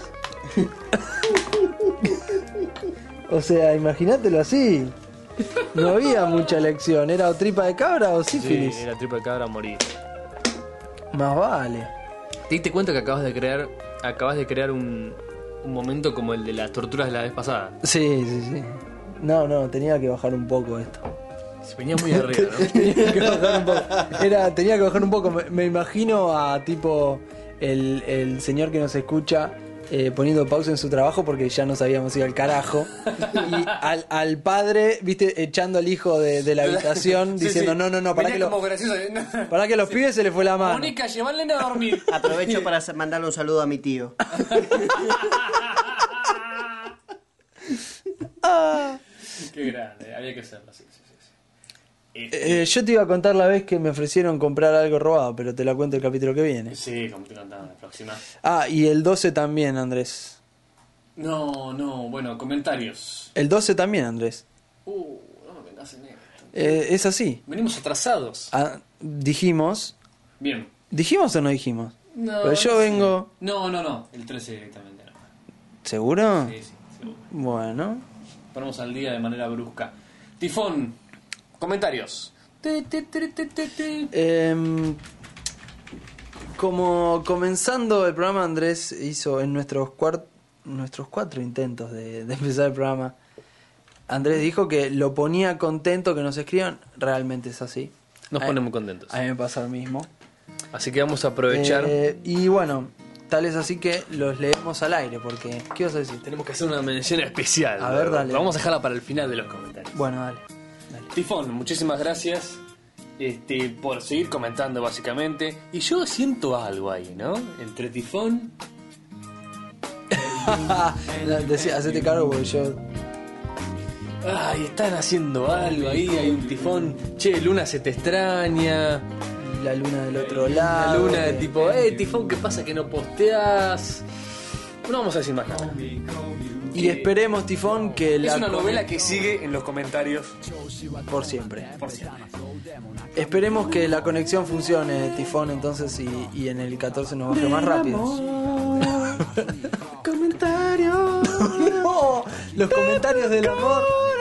O sea, imagínatelo así. No había mucha elección, era o tripa de cabra o sífilis. Sí, era tripa de cabra a morir. Más vale. ¿Te diste cuenta que acabas de crear acabas de crear un, un momento como el de las torturas de la vez pasada? Sí, sí, sí. No, no, tenía que bajar un poco esto. Se venía muy arriba, ¿no? Tenía que bajar un poco. Era, tenía que bajar un poco. Me, me imagino a tipo el, el señor que nos escucha eh, poniendo pausa en su trabajo porque ya no sabíamos ir al carajo. Y al, al padre, viste, echando al hijo de, de la habitación Sí, diciendo sí. no, no, no, para que, Venía lo, como gracioso. No. para que los pibes se le fue la mano. Mónica, llevarle a dormir. Aprovecho para sa- mandarle un saludo a mi tío. Qué grande, había que hacerlo así. Sí, sí, sí. Eh, yo te iba a contar la vez que me ofrecieron comprar algo robado, pero te la cuento el capítulo que viene. Sí, como te contaba, la próxima. Ah, y el doce también, Andrés. No, no, bueno, comentarios. El doce también, Andrés. Uh, no me vengas en esto. Eh, es así. Venimos atrasados. Ah, dijimos. Bien. ¿Dijimos o no dijimos? No, Pero yo no sé. vengo. No, no, no. El trece directamente no. ¿Seguro? Sí, sí, seguro. Bueno. Ponemos al día de manera brusca. Tifón, comentarios. Ti, ti, ti, ti, ti, ti. Em, como comenzando el programa, Andrés hizo en nuestros, cuart- nuestros cuatro intentos de, de empezar el programa. Andrés dijo que lo ponía contento que nos escriban. Realmente es así. Nos A- pone muy contentos. A mí me pasa lo mismo. Así que vamos a aprovechar. Eh, y bueno, Tal es así que los leemos al aire, porque... ¿Qué vas a decir? Tenemos que hacer una mención especial. A ver, dale. Vamos a dejarla para el final de los comentarios. Bueno, dale. dale. Tifón, muchísimas gracias este, por seguir comentando básicamente. Y yo siento algo ahí, ¿no? Entre Tifón... Decía, hacete cargo porque yo... Ay, están haciendo algo ahí, hay un tifón. Che, Luna se te extraña. La luna del otro La lado. Luna de tipo, eh, Tifón, ¿qué pasa que no posteás? No vamos a decir más nada. Y esperemos, Tifón, que la... Es una novela que sigue en los comentarios Por siempre. por siempre. Esperemos que la conexión funcione, Tifón, entonces, y, y en el catorce nos baje más rápido. Comentarios. No, los comentarios del amor.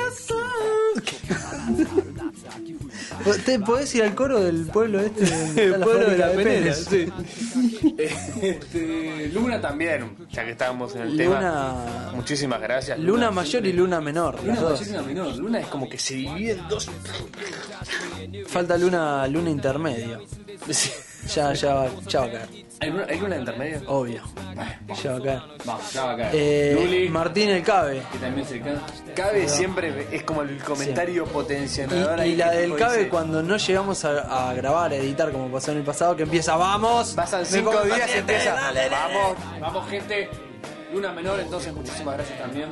¿Te podés ir al coro del pueblo este? El pueblo de la fábrica penera, penes? sí. Este, Luna también, ya que estábamos en el Luna- tema. Muchísimas gracias. Luna mayor y luna menor. Luna las dos. mayor y Luna menor. Luna es como que se divide en dos. Falta luna, luna intermedio. Sí. Ya, ya, va- ya va a caer. ¿Hay luna, hay luna intermedia? Obvio. Ya va a caer. Vamos, ya va a caer. Eh, Luli, Martín el Cabe. que también se cae. Cabe siempre es como el comentario potenciador. Y, ahí y la que del tipo Cabe dice, cuando no llegamos a, a grabar, a editar como pasó en el pasado, que empieza, vamos. pasan me cinco pongo días y paciente, empieza. dale, dale. Vamos, vamos, gente. Luna menor, entonces muchísimas gracias también.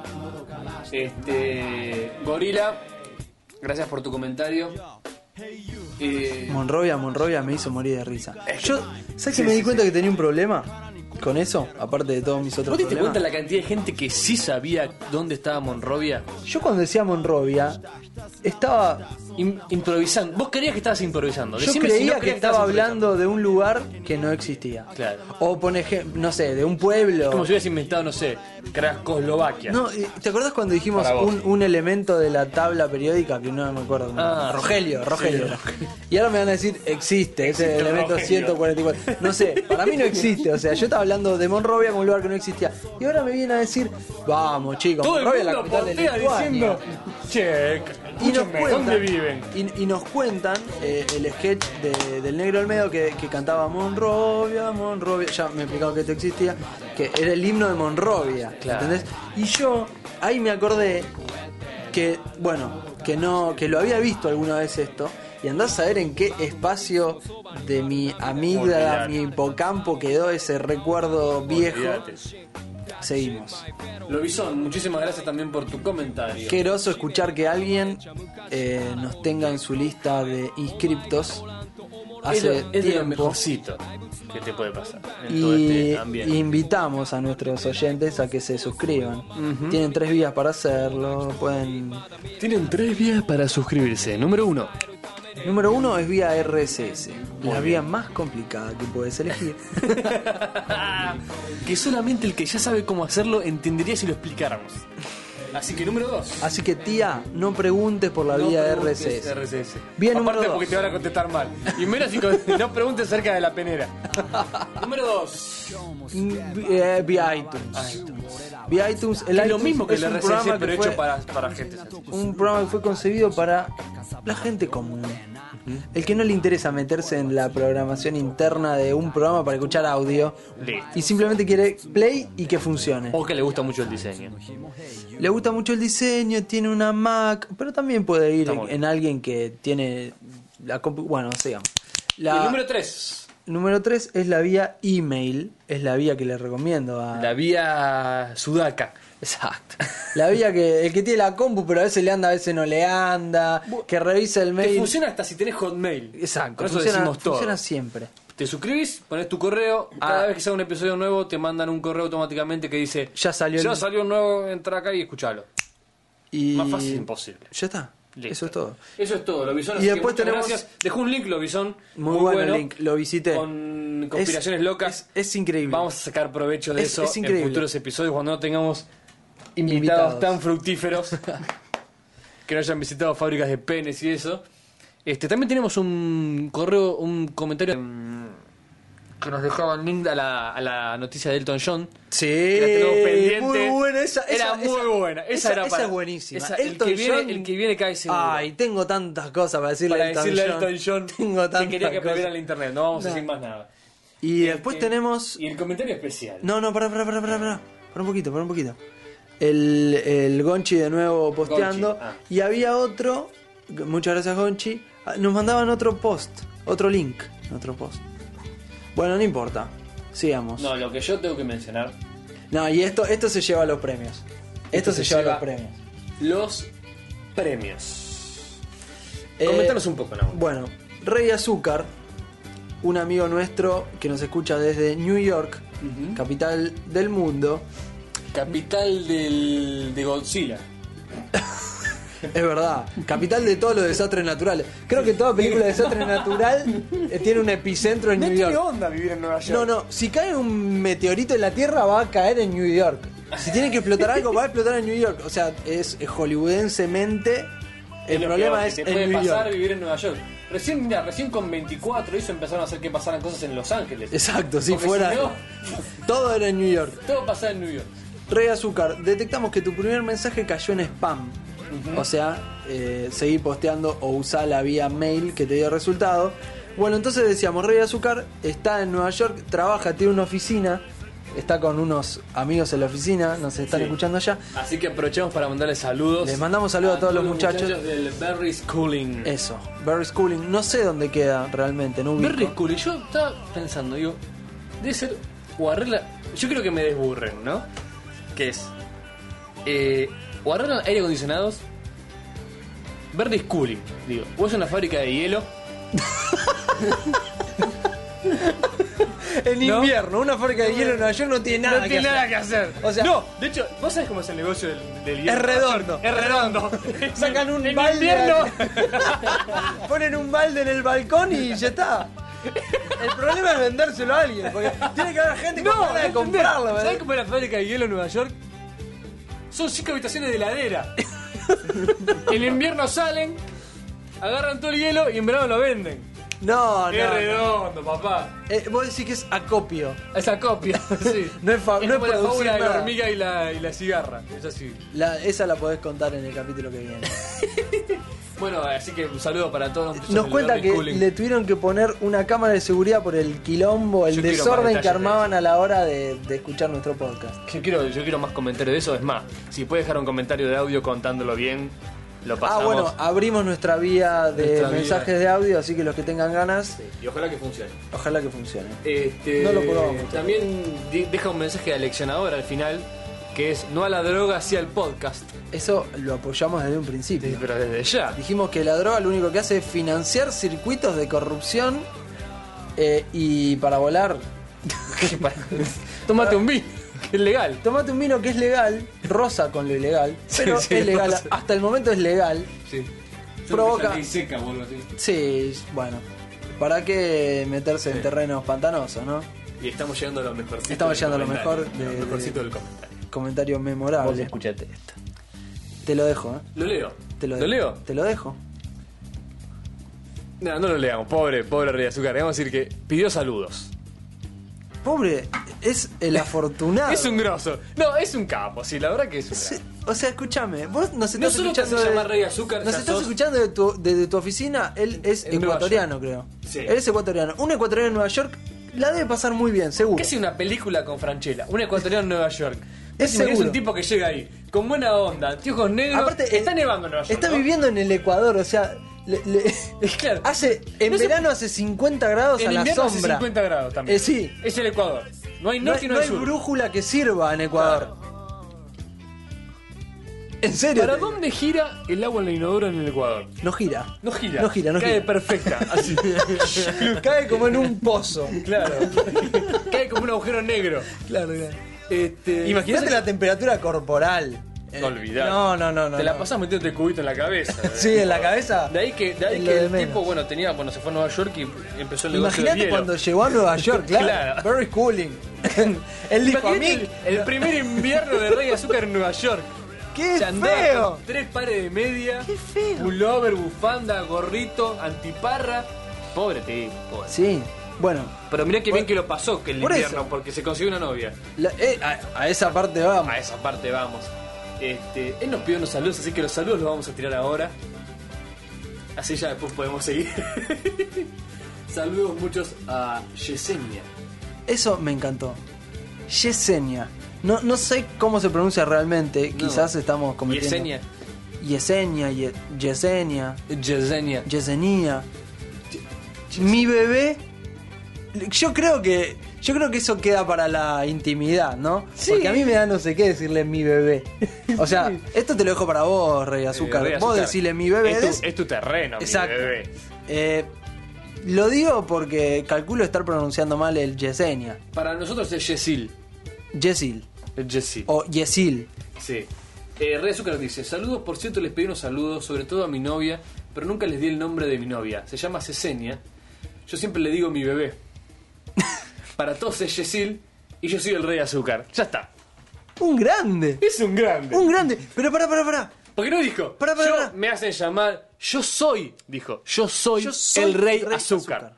Este. Gorila, gracias por tu comentario. Eh, Monrovia, Monrovia me hizo morir de risa. Yo, ¿sabes Sí, que me sí, di cuenta sí. que tenía un problema con eso? Aparte de todos mis otros ¿Vos te diste problemas. cuenta la cantidad de gente que sí sabía dónde estaba Monrovia? Yo cuando decía Monrovia, estaba... Im- improvisando. Vos creías que estabas improvisando. Yo Decime si creía no que creías estaba estabas improvisando. hablando de un lugar que no existía. Claro. O por ejemplo, no sé, de un pueblo. Es como si hubieras inventado, no sé, Cracoslovaquia. No, eh, ¿te acordás cuando dijimos Para vos. un, un elemento de la tabla periódica que no me acuerdo? Ah, Rogelio, sí. Rogelio. Sí, Y ahora me van a decir, existe, ese Existe elemento Rogelio. ciento cuarenta y cuatro. No sé, para mí no existe. O sea, yo estaba hablando de Monrovia como un lugar que no existía. Y ahora me vienen a decir, vamos chicos, Todo el Monrovia es la mundo capital de postea Lituania. diciendo, che, Y nos escúchame, cuentan, ¿dónde viven? Y, y nos cuentan eh, el sketch de- del Negro Olmedo que, que cantaba Monrovia, Monrovia, ya me explicaba que esto existía, que era el himno de Monrovia, Claro. ¿entendés? Y yo ahí me acordé que, bueno, que no, que lo había visto alguna vez esto, y andás a saber en qué espacio de mi amígdala, Olvidate. mi hipocampo quedó ese recuerdo viejo. Olvídate. Seguimos. Lobizón, muchísimas gracias también por tu comentario. Qué groso escuchar que alguien eh, nos tenga en su lista de inscriptos es, hace lo, es de lo tiempo. mejorcito que te puede pasar en todo Y este ambiente. invitamos a nuestros oyentes a que se suscriban. Ujú. Tienen tres vías para hacerlo. Pueden. Tienen tres vías para suscribirse. Número uno. Número uno es vía R S S, Muy la bien. vía más complicada que puedes elegir. Que solamente el que ya sabe cómo hacerlo entendería si lo explicáramos. Así que número dos. Así que tía, no preguntes por la No vía preguntes R S S. R S S. Vía Aparte número dos. porque te van a contestar mal. Y menos si con- no preguntes cerca de la penera. Número dos. Mm, eh, vía iTunes. Vía iTunes, el Es lo iTunes mismo que es el un R S S, programa pero que hecho fue- para, para gente sencilla. un programa que fue concebido para la gente común. El que no le interesa meterse en la programación interna de un programa para escuchar audio Listo. y simplemente quiere play y que funcione. O que le gusta mucho el diseño. Le gusta mucho el diseño, tiene una Mac, pero también puede ir Está en, muy bien. en alguien que tiene la compu- bueno, sigamos. Y La el número tres. número tres es la vía email, es la vía que le recomiendo a La vía Sudaca. Exacto. La vía que el que tiene la compu, pero a veces le anda, a veces no le anda, que revisa el Te mail. funciona hasta si tenés Hotmail. Exacto, Por eso funciona, decimos todo. funciona siempre. Te suscribís, pones tu correo. Cada Ah. vez que sale un episodio nuevo, te mandan un correo automáticamente que dice: Ya salió Ya el- salió un nuevo, entra acá y escuchalo. Y Más fácil imposible. Ya está. Listo. Eso es todo. Eso es todo, Lobizón. Y así que después muchas tenemos- gracias. Dejó un link, Lobizón. Muy, bueno, el link, lo visité. Con conspiraciones locas. Es, es increíble. Vamos a sacar provecho de Es- eso es en increíble. futuros episodios cuando no tengamos invitados, Invitados. tan fructíferos que no hayan visitado fábricas de penes y eso. Este, también tenemos un correo, un comentario mm, que nos dejaba el link a la, a la noticia de Elton John. Sí, Que la tenemos pendiente. muy buena esa. Era esa- muy esa- buena. Esa, Esa, era esa para- es buenísima. esa- el, Elton que viene, John- el que viene cae seguro. Ay, tengo tantas cosas para decirle para a Elton decirle a John. Elton John Tengo que tantas quería que cosas. aprendiera el internet. No vamos a No. decir más nada. Y después Este, tenemos... Y el comentario especial. No, no, pará, pará, pará, pará, pará. Pará un poquito, pará un poquito. El, el Gonchi de nuevo posteando. Gonchi, ah. Y había otro, muchas gracias Gonchi, nos mandaban otro post, otro link, otro post. Bueno, no importa, sigamos. No, lo que yo tengo que mencionar. No, y esto, esto se lleva a los premios. Esto, se, lleva a los premios. Los premios. Eh, Comentanos un poco, ¿no? Bueno, Rey Azúcar, un amigo nuestro que nos escucha desde New York, Ujú. capital del mundo. Capital del, de Godzilla. Es verdad, capital de todos los desastres naturales. Creo que toda película de desastre natural eh, tiene un epicentro en No New tiene York. onda vivir en Nueva York. No, no, si cae un meteorito en la Tierra va a caer en New York. Si tiene que explotar algo va a explotar en New York. O sea, es, es hollywoodensemente. El lo problema peor es que te en puede New pasar York. vivir en Nueva York. Recién, mira, recién con veinticuatro hizo empezaron a hacer que pasaran cosas en Los Ángeles. Exacto, si Porque fuera. si no, Todo era en New York. todo pasaba en New York. Rey Azúcar, detectamos que tu primer mensaje cayó en spam. O sea, eh, seguí posteando o usá la vía mail que te dio resultado. Bueno, entonces decíamos, Rey Azúcar está en Nueva York, trabaja, tiene una oficina, está con unos amigos en la oficina, nos están Sí. escuchando allá. Así que aprovechamos para mandarles saludos. Les mandamos saludos a todos los muchachos. del Berry Schooling. Eso, Berry Schooling, no sé dónde queda realmente, no ubico. Berry Schooling, yo estaba pensando, digo, debe ser o arregla. Yo creo que me desburren, ¿no? ¿Qué es? Eh, o arreglan aire acondicionados. Berry Schooling, digo, o es una fábrica de hielo. En ¿No? invierno, una fábrica de hielo en Nueva York no tiene nada, no que, tiene hacer. nada que hacer. O sea, no, de hecho, ¿vos sabés cómo es el negocio del, del hielo? Es redondo. Es redondo. Sacan un en balde, invierno. ponen un balde en el balcón y ya está. El problema es vendérselo a alguien, porque tiene que haber gente con No, ganas de ¿entendés? comprarlo. ¿Sabés ¿verdad? cómo es la fábrica de hielo en Nueva York? Son cinco habitaciones de heladera. En invierno salen, agarran todo el hielo y en verano lo venden. No, Qué no. redondo, papá. Eh, vos decís que es acopio. Esa copia, sí. No es, fa- Es no es como la producir fábula de la nada. hormiga y la, y la cigarra. Es así. La- esa la podés contar en el capítulo que viene. Bueno, así que un saludo para todos los muchachos Nos del cuenta Berry que Schooling. le tuvieron que poner una cámara de seguridad por el quilombo, el Yo quiero más desorden que detalles de armaban a la hora de, de escuchar nuestro podcast. Yo quiero, yo quiero más comentarios de eso. Es más, si puede dejar un comentario de audio contándolo bien, lo pasamos. Ah, bueno, abrimos nuestra vía de Nuestra vía. mensajes de audio, así que los que tengan ganas, Y ojalá que funcione. ojalá que funcione. Este, No lo probamos. También di- deja un mensaje de aleccionador al final, que es no a la droga, sí al podcast. Eso lo apoyamos desde un principio. Sí, pero desde ya. Dijimos que la droga lo único que hace es financiar circuitos de corrupción eh, y para volar. Tómate un vino, que es legal. Tomate un vino que es legal, rosa con lo ilegal, pero Sí, sí, es legal, rosa. hasta el momento es legal. Sí. Provoca- seca o algo así. Sí, bueno, ¿para qué meterse en terrenos pantanosos, no? Y estamos llegando a lo mejorcito. Estamos del llegando a lo comentario, mejor de- lo mejorcito de- del comentario. Comentario memorable. escuchate esto. Te lo dejo, ¿eh? Lo leo. Te lo, ¿Lo dejo. leo? Te lo dejo. No, no lo leamos. Pobre, pobre Rey Azúcar. Vamos a decir que pidió saludos. Pobre, es el afortunado. Es un grosso. No, es un capo, sí, la verdad que es un Sí, capo. o sea, escúchame, vos nos estás No solo te escuchando. hace de- llamar Rey Azúcar, Nos ya estás sos- escuchando de tu, desde tu oficina, él es En Nueva ecuatoriano, creo. Sí. Él es ecuatoriano. Un ecuatoriano en Nueva York la debe pasar muy bien, seguro. ¿Qué es una película con Franchella? Un ecuatoriano en Nueva York. Es Es, es seguro. un tipo que llega ahí, con buena onda, anteojos negros. Aparte, está eh, nevando en Nueva York. Está ¿no? viviendo en el Ecuador, o sea, le- le- Es claro. hace en No se- verano hace cincuenta grados En a la invierno hace sombra. cincuenta grados también. Eh, sí. Es el Ecuador. No hay No norte hay, y no, no hay hay sur. brújula que sirva en Ecuador. En serio. ¿Para te- dónde gira el agua en la inodora en el Ecuador? No gira. No gira. No gira, no Cae gira. perfecta. Así. Cae como en un pozo. Claro. Cae como un agujero negro. Claro, claro. Este, Imagínate no la sé- temperatura corporal. Eh, Olvidate. No, no, no, no. Te la no. pasás metiéndote el cubito en la cabeza. Sí, en la cabeza. De ahí que, de ahí Es lo que de el menos. tipo, bueno, tenía, bueno, se fue a Nueva York y empezó el negocio del Imagínate hielo. cuando llegó a Nueva York, claro. Claro. Very cooling. Él dijo a Imagínate mí. el, el primer invierno de Rey Azúcar en Nueva York. ¡Qué Se andaba feo! con tres pares de media, ¡Qué feo! pullover, bufanda, gorrito, antiparra. Pobre tipo, pobre. Sí, bueno. Pero mirá que bien que lo pasó que el Por invierno, eso. porque se consiguió una novia. la- eh, a, a esa parte vamos. A esa parte vamos. Este, él nos pidió unos saludos, así que los saludos los vamos a tirar ahora. Así ya después podemos seguir. Saludos muchos a Yesenia. Eso me encantó. Yesenia. No, no sé cómo se pronuncia realmente. No. Quizás estamos cometiendo... Yesenia. Yesenia. Ye- Yesenia. Yesenia. Yesenia. Mi bebé. Yo creo que. Yo creo que eso queda para la intimidad, ¿no? Sí. Porque a mí me da no sé qué decirle mi bebé. O sea, esto te lo dejo para vos, Rey Azúcar. Eh, Rey Vos Azúcar. decirle mi bebé. Es des- tu, es tu terreno, Exacto. mi bebé. Eh, lo digo porque calculo estar pronunciando mal el Yesenia. Para nosotros es Yesil. Yesil. Es Yesil. O Yesil. Sí. Eh, Rey Azúcar dice: saludos, por cierto, les pedí unos saludos, sobre todo a mi novia, pero nunca les di el nombre de mi novia. Se llama Cesenia. Yo siempre le digo mi bebé. Para todos es Yesil y yo soy el Rey Azúcar. Ya está. Un grande. Es un grande. Un grande. Pero pará, pará, pará. Porque no dijo, Pará, pará, yo pará. me hacen llamar, yo soy, dijo, yo soy, Yo soy el Rey, Rey Azúcar. Azúcar.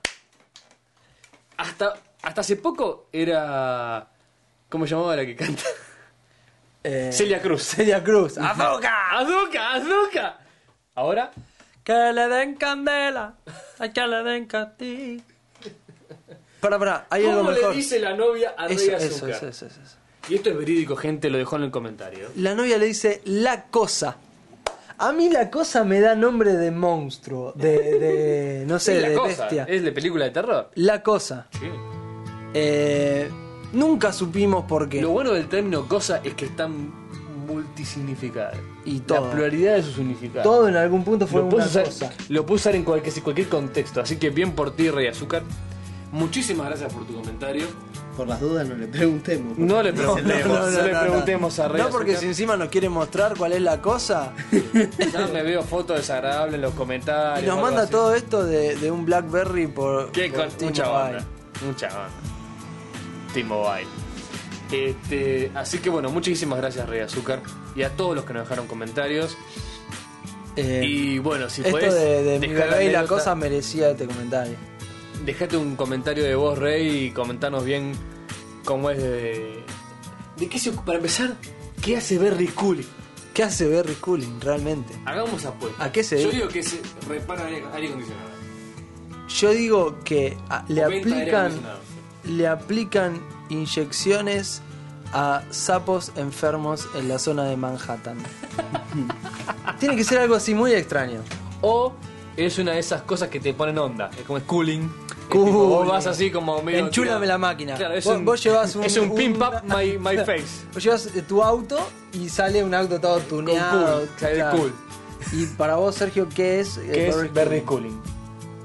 Hasta, hasta hace poco era... ¿Cómo llamaba la que canta? Eh, Celia Cruz. Celia Cruz. ¡Azúcar! ¡Azúcar! ¡Azúcar! Ahora, Que le den candela. Ay, que le den cati. Pará, pará. Hay algo ¿cómo le mejor. dice la novia a Rey Eso, Azúcar? eso, eso, eso, eso. Y esto es verídico, gente, lo dejó en el comentario. La novia le dice la cosa. A mí la cosa me da nombre de monstruo, de, de no sé, es la de cosa, bestia. es de película de terror. La cosa. Sí. Eh, nunca supimos por qué. Lo bueno del término cosa es que está multisignificado. Y todo. La pluralidad de su significado. Todo en algún punto fue lo una puedes usar, cosa. lo puedes usar en cualquier, cualquier contexto. Así que bien por ti, Rey Azúcar. Muchísimas gracias por tu comentario. Por las dudas no le preguntemos. No le No, preguntemos, no, le preguntemos a Rey No, porque si Azúcar. encima nos quiere mostrar cuál es la cosa Ya me veo fotos desagradables en los comentarios. y nos o algo manda así. todo esto de, de un BlackBerry por, Qué por con T-Mobile. mucha onda. Mucha onda. T-Mobile. Este, así que bueno, muchísimas gracias, Rey Azúcar. Y a todos los que nos dejaron comentarios. Eh, Y bueno, si esto podés de, de mi dejar bebé y la anécdota, cosa merecía este comentario. dejate un comentario de vos, Rey, y comentanos bien cómo es de... ¿De qué se ocupa? Para empezar, ¿qué hace Berry Cool? ¿Qué hace Berry Cooling realmente? Hagamos apuesta. ¿A qué se Yo dedica? digo que se repara aire aire acondicionado. Yo digo que a- le O venta de aire aplican acondicionado. le aplican inyecciones a sapos enfermos en la zona de Manhattan. Tiene que ser algo así muy extraño. O es una de esas cosas que te ponen onda. Es como es cooling. Es Cooling. tipo, vos vas así como medio... Enchúlame la máquina. Claro, es Vos- un, vos llevas un- Es un pimp un- up my, my face. Vos llevas eh, tu auto y sale un auto todo tuneado. cool, sale claro. cool. Y para vos, Sergio, ¿qué es? eh, Que es Berry Berry Cooling? Cooling.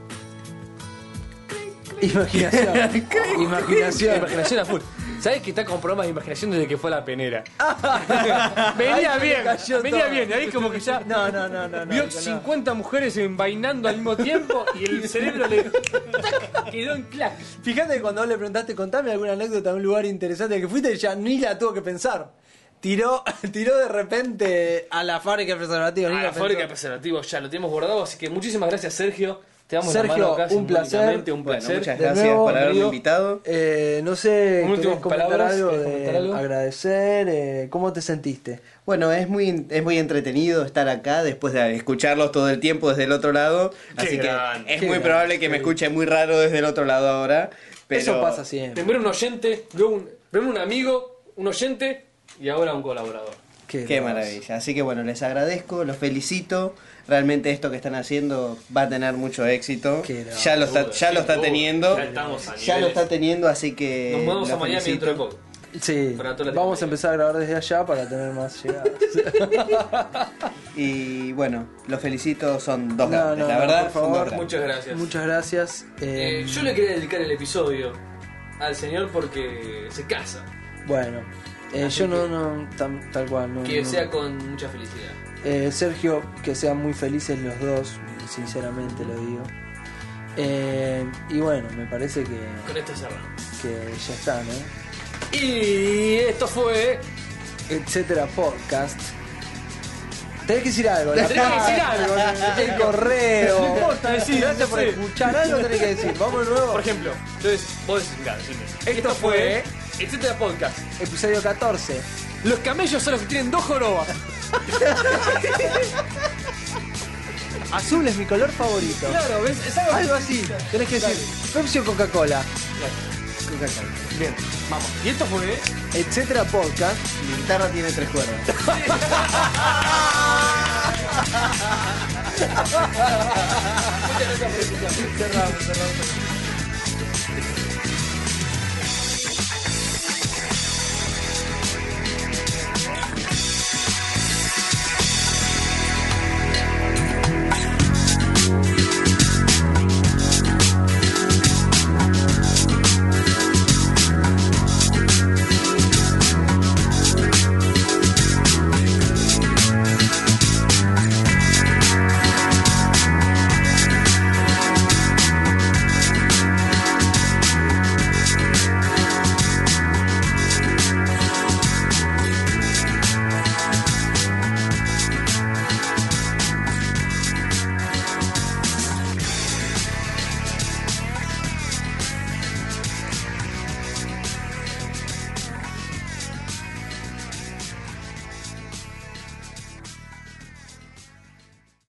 Imaginación. Imaginación. Imaginación a full. ¿Sabes que está con problemas de imaginación desde que fue a la penera? venía Ahí se le bien, cayó venía todo. bien. Ahí como que ya No, no, no, no. no, vio no. cincuenta mujeres envainando al mismo tiempo y el cerebro le quedó en clac. Fíjate que cuando vos le preguntaste, contame alguna anécdota de un lugar interesante que fuiste, ya ni la tuvo que pensar. Tiró, tiró de repente a la fábrica de preservativos. ni A la la pensó. fábrica de preservativos ya lo tenemos guardado, así que muchísimas gracias, Sergio. Te damos Sergio, la mano acá un placer. simbólicamente, un Bueno, placer. muchas De gracias nuevo, por haberme amigo. invitado. Eh, no sé, Un ¿querés último comentar palabras? algo ¿Querés de comentar algo? agradecer? Eh, ¿Cómo te sentiste? Bueno, es muy, es muy entretenido estar acá después de escucharlos todo el tiempo desde el otro lado. Qué así grande, que es qué muy grande, probable que me escuche muy raro desde el otro lado ahora. Pero Eso pasa siempre. Primero un oyente, luego un, primero un amigo, un oyente y ahora un colaborador. Qué, Qué grosso. maravilla. Así que bueno, les agradezco, los felicito. Realmente esto que están haciendo va a tener mucho éxito. Qué grosso. Ya lo está, Duda, ya sin lo está duda. teniendo. Ya estamos a Ya lo niveles. está teniendo, así que Nos mudamos los a Miami felicito. dentro de poco. Sí, Para toda vamos Latinoamérica. a empezar a grabar desde allá para tener más llegadas. Y bueno, los felicito, son dos No, grandes, no, la no, verdad. por son favor. dos grandes. Muchas gracias. Muchas gracias. Eh, Eh, yo le quería dedicar el episodio al señor porque se casa. bueno, eh, así yo no, que- no, tam- tal cual. No, Que no. sea con mucha felicidad. Eh, Sergio, que sean muy felices los dos, sinceramente lo digo. Eh, y bueno, me parece que, Con esto cerramos. que ya está, ¿no? Y esto fue. Etcétera Podcast. Tenés que decir algo. la Tenés que decir página, algo. El correo. No importa decir, Gracias por sí. escuchar. Algo tenés que decir. Vamos de nuevo. Por ejemplo, entonces vos decís, claro, decime. Esto fue. Etcétera Podcast. Episodio catorce. Los camellos son los que tienen dos jorobas. Azul es mi color favorito. Claro, ¿ves? Es algo Algo así. Tenés que decir Pepsi o Coca-Cola. Exactamente. Bien, vamos. Y esto fue Etcétera Podcast. Mi guitarra tiene tres cuerdas. Cerramos, cerramos.